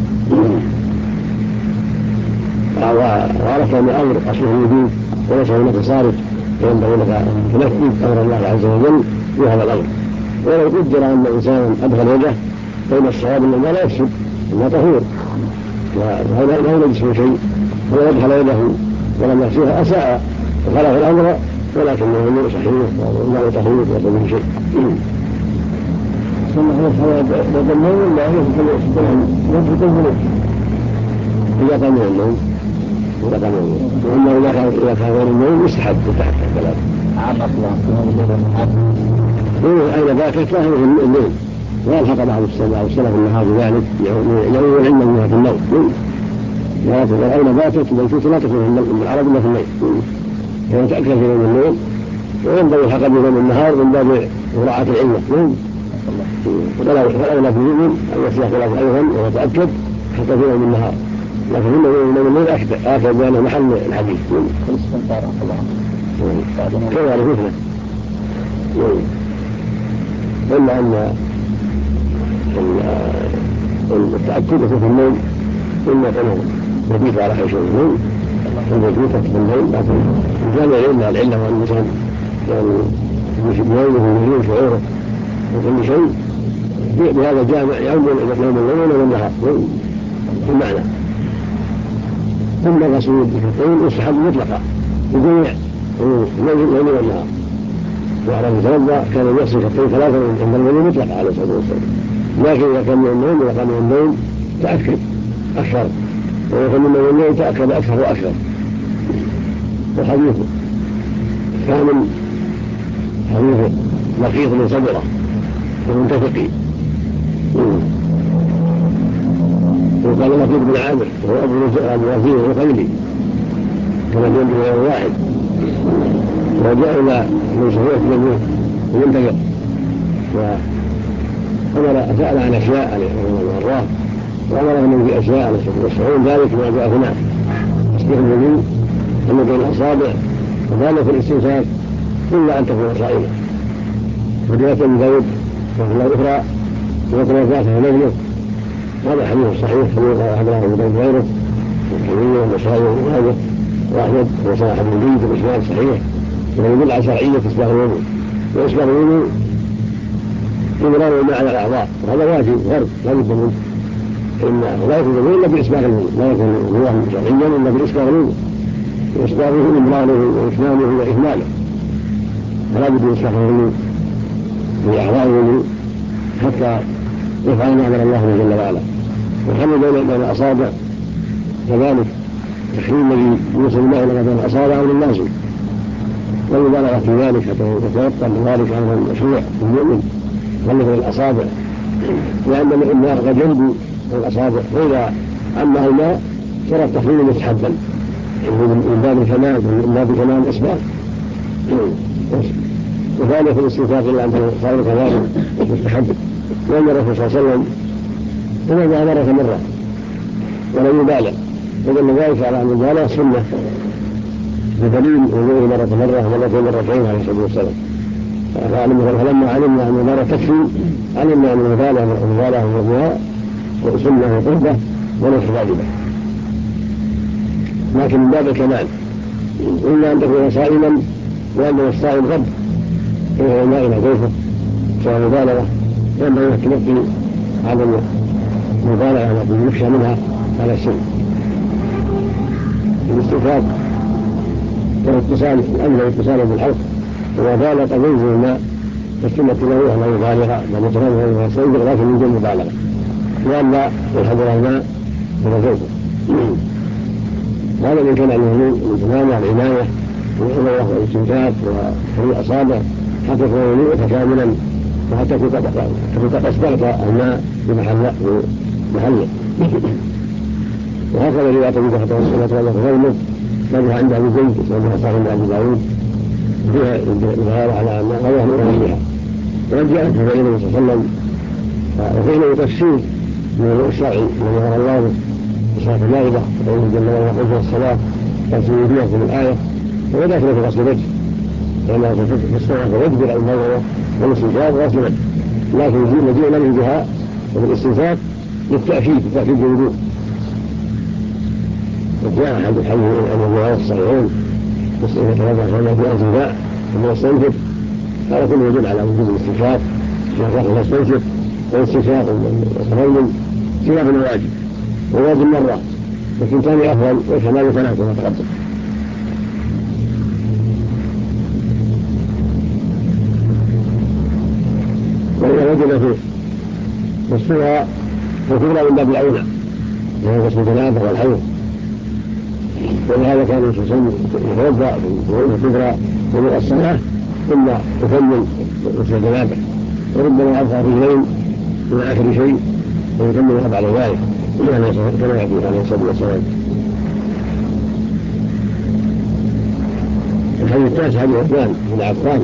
وعرفت أن الأمر أصله الوجود وليس هناك صارف، فينبغي لك أن تنفذ أمر الله عز وجل في هذا الأمر. ولو قدر أن إنسانا أدخل يده فإن الصواب أنه لا يفسد إلا طهور، وهذا لا يجسم شيء، ولا يدخل يده ولم يغسلها أساء وخلف الأمر، ولكنه صحيح ولا طهور ولا به شيء. ثم هو الصواب بعد النوم لا يمكن إذا قام النوم وأنه إذا كان غير النوم يستحب تحت الثلاث أين باتت لا هو في الليل، ويلحق بعض السلف النهار بذلك يوم العلم منها في النوم، ولكن أين باتت بيتوت لا تكون في العرب إلا في الليل، فيتأكد في يوم الليل، وينبغي الحق بيوم النهار من باب مراعاة العلة، فالأولى في يوم أن يصلح ثلاث أيضا ويتأكد حتى في يوم النهار، لكن إنه يوم الليل أكد بأنه محل الحديث كذلك مثله. إلا أن التأكد في النوم إما أنه يبيت على حيث النوم الوجود تكتب النوم، لكن الجامع إلا العلة والإنسان يعني يومه ويجين شعوره وكل شيء بهذا الجامع يوم الليل والنهار في المعنى. ثم الرسول بكتين يستحب مطلقا بجميع الليل والنهار، وعلى يتوضا كان يغسل كتين ثلاثة عند الليل مطلقا عليه الصلاة والسلام، لكن إذا كان من النوم إذا كان من النوم تأكد أكثر، وإذا كان من الليل تأكد أكثر وأكثر. وحديث كامل حديث لقيط من صبره ومنتفقين، وقال لقيط بن عامر وهو أبو وزير وخيلي كما جاء بن واحد، وجاء إلى من صحيح جميل ومنتفق وأمر سأل عن أشياء عليه الله وأمرهم في أشياء يشعرون ذلك ما جاء هناك تصديق النبي أن بين الأصابع وذلك الاستنساخ إلا أن تكون صائمة. ودية من ذلك وفي الأخرى ويقرأ ذاته نجمه، هذا حديث صحيح حديث أحد أبو داود غيره والكبير والنسائي وابن وأحمد وصححه ابن جرير بإسناد صحيح، ويدل على شرعية إسباغ الوضوء. وإسباغ الوضوء إمرار الماء على الأعضاء، وهذا واجب فرض لا بد منه، إن لا يكون الوضوء إلا بإسباغ الوضوء، لا يكون الوضوء شرعيا إلا بإسباغ الوضوء، وإسباغه إمراره وإتمامه وإهماله، فلا بد من إسباغ الوضوء في أعضاء الوضوء حتى يفعل ما أمر الله جل وعلا. وحمل بين الأصابع كذلك تحريم الذي يوصل الماء إلى بين الأصابع أو للازم، والمبالغة في ذلك حتى يتوقع ذلك أمر مشروع للمؤمن غلظ الأصابع، لأن الماء قد ينبو الأصابع، وإذا عمه الماء صار التحريم مستحبا من باب الكمال من باب كمال الأسباب. وذلك الاستنفاق إلى أن صار كذلك مستحب، لأن الرسول صلى الله عليه وسلم تنبه مرة ولم يبالغ، ودل ذلك على أن المبالغة سنة بدليل وجوده مرتين عليه الصلاة والسلام. فلما علمنا أن المبالغة تكفي علمنا أن المبالغة والرضاء سنة وقربة وليس واجبة، لكن من باب الكمال إلا أن تكون صائما، وأن الصائم قد يغير الماء إلى جوفه سواء مبالغة، ينبغي التنبه على المبالغة التي يخشى منها على السن. الاستفاد والاتصال الأمن والاتصال بالحلق وبالغ تنزل الماء فالسنة له أن يبالغ لم يتنزل ويستنزل لكن من جل مبالغة لأن يحضر الماء إلى جوفه. هذا من كان الوضوء والإمامة والعناية والعمرة والاستنشاق وفريق الأصابع حتى يكون الوضوء كاملا، وحتى تكون قد أسبغت الماء بمحله. وهكذا رواية أبي حتى الصلاة والسلام نبه عند أبي زيد وأنها صار عند أبي داود فيها الدلالة على أن الله نور بها، وقد جاءت في فعل النبي صلى الله عليه وسلم وفعله تفسير من الوضوء الشرعي الذي أمر الله بصلاة المائدة وقوله جل وعلا قل الصلاة تغسل وجوهكم الآية، وهو داخل في غسل الوجه لأنها في الصلاة ويجبر على الموضوع والاستنشاق وغسل الوجه، لكن الذي يعلم بها وبالاستنشاق للتأكيد الوضوء. وجاء أحد الحديث عن الروايات الصحيحين مسلم يتوضأ فما في انتفاع ثم يستنشق، هذا كله يدل على وجود الاستنشاق إذا يستنشق والاستنشاق والتميم خلاف الواجب، وواجب مرة لكن ثاني أفضل وكمال ثلاثة كما تقدم. وإذا وجد في الصورة فكبرى من باب الأولى وهو غسل الجنابة والحيض، ولهذا كان الرسول صلى الله عليه وسلم يتوضأ في الكبرى وضوء الصلاة ثم يكمل غسل الجنابة، وربما أبقى رجلين من آخر شيء ويكملها بعد ذلك كما يأتي عليه الصلاة والسلام. الحديث التاسع حديث عثمان بن عفان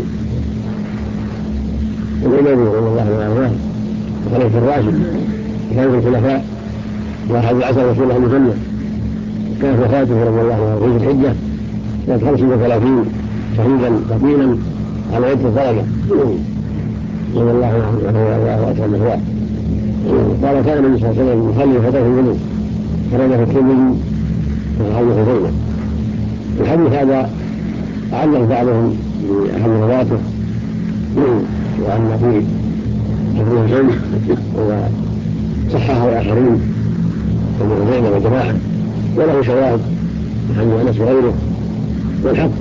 الإمام رضي الله عنه وخليفة الراشد كان في الخلفاء وأحد عشر رسول الله المجنة، كانت وفاته رضي الله عنه في الحجة سنة 35 شهيدا قتيلا على يد الظلمة رضي الله عنه وهو أكرم الأخوات. قال كان النبي صلى الله عليه وسلم يصلي فتاه الوضوء خرج في الترمذي وعن خزيمة الحديث هذا علق بعضهم بأهم رواته وأن فيه تفريغ العلم وصححه الآخرين كابن خزيمة وجماعة وله شواهد حديث أنس وغيره. والحق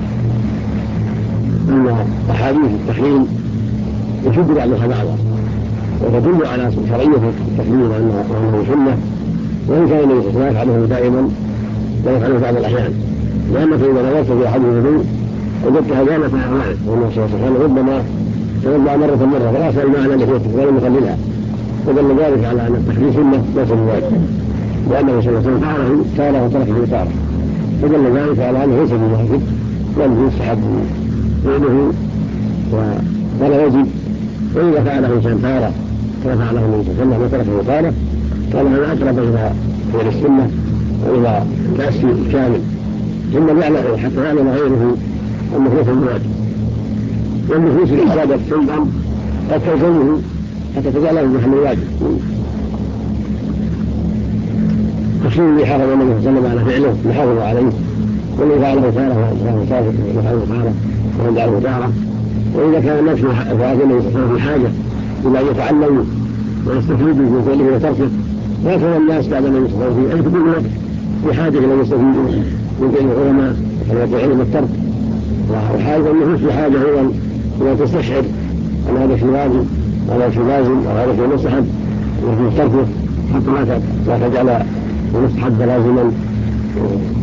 أن أحاديث التحريم يشد بعضها بعضا وتدل على شرعية التحريم وأنه سنة، وإن كان النبي صلى الله عليه وسلم يفعله دائما ويفعله بعض الأحيان، لأنك إذا نظرت في أحاديث النبي وجدتها دالة على معنى، وأن صلى الله عليه وسلم ربما توضأ مرة فلا يسأل معنى لحيته ولم يقللها، ودل ذلك على أن التحريم سنة ليس بواجب، لأنه صلى الله عليه وسلم فعله تارة وتركه تارة، فدل ذلك على أنه ليس بواجب بل يستحب فعله ولا يجب. وإذا فعله الإنسان تارة كما فعله النبي صلى الله عليه وسلم وتركه تارة كان هذا أقرب إلى فعل السنة وإلى التأسي الكامل، ثم يعلم حتى يعلم غيره أنه ليس بواجب. والنفوس اللي أرادت شيئا قد تلزمه حتى تجعله محل الواجب. الشيء الذي حافظ النبي صلى الله عليه وسلم على فعله يحافظ عليه، والذي فعله تارة وفعله تارة ويدعه تارة. وإذا كان الناس في هذا النبي صلى الله عليه وسلم في حاجة إلى أن يتعلموا ويستفيدوا من فعله وتركه، وهكذا الناس بعد النبي صلى الله عليه وسلم في كل وقت في حاجة إلى أن يستفيدوا من فعل العلماء وفعل العلم والترك، وحاجة النفوس في حاجة أيضا إلى تستشعر أن هذا شيء واجب وهذا شيء لازم وهذا شيء مستحب ويجب تركه حتى لا تجعل المستحب لازما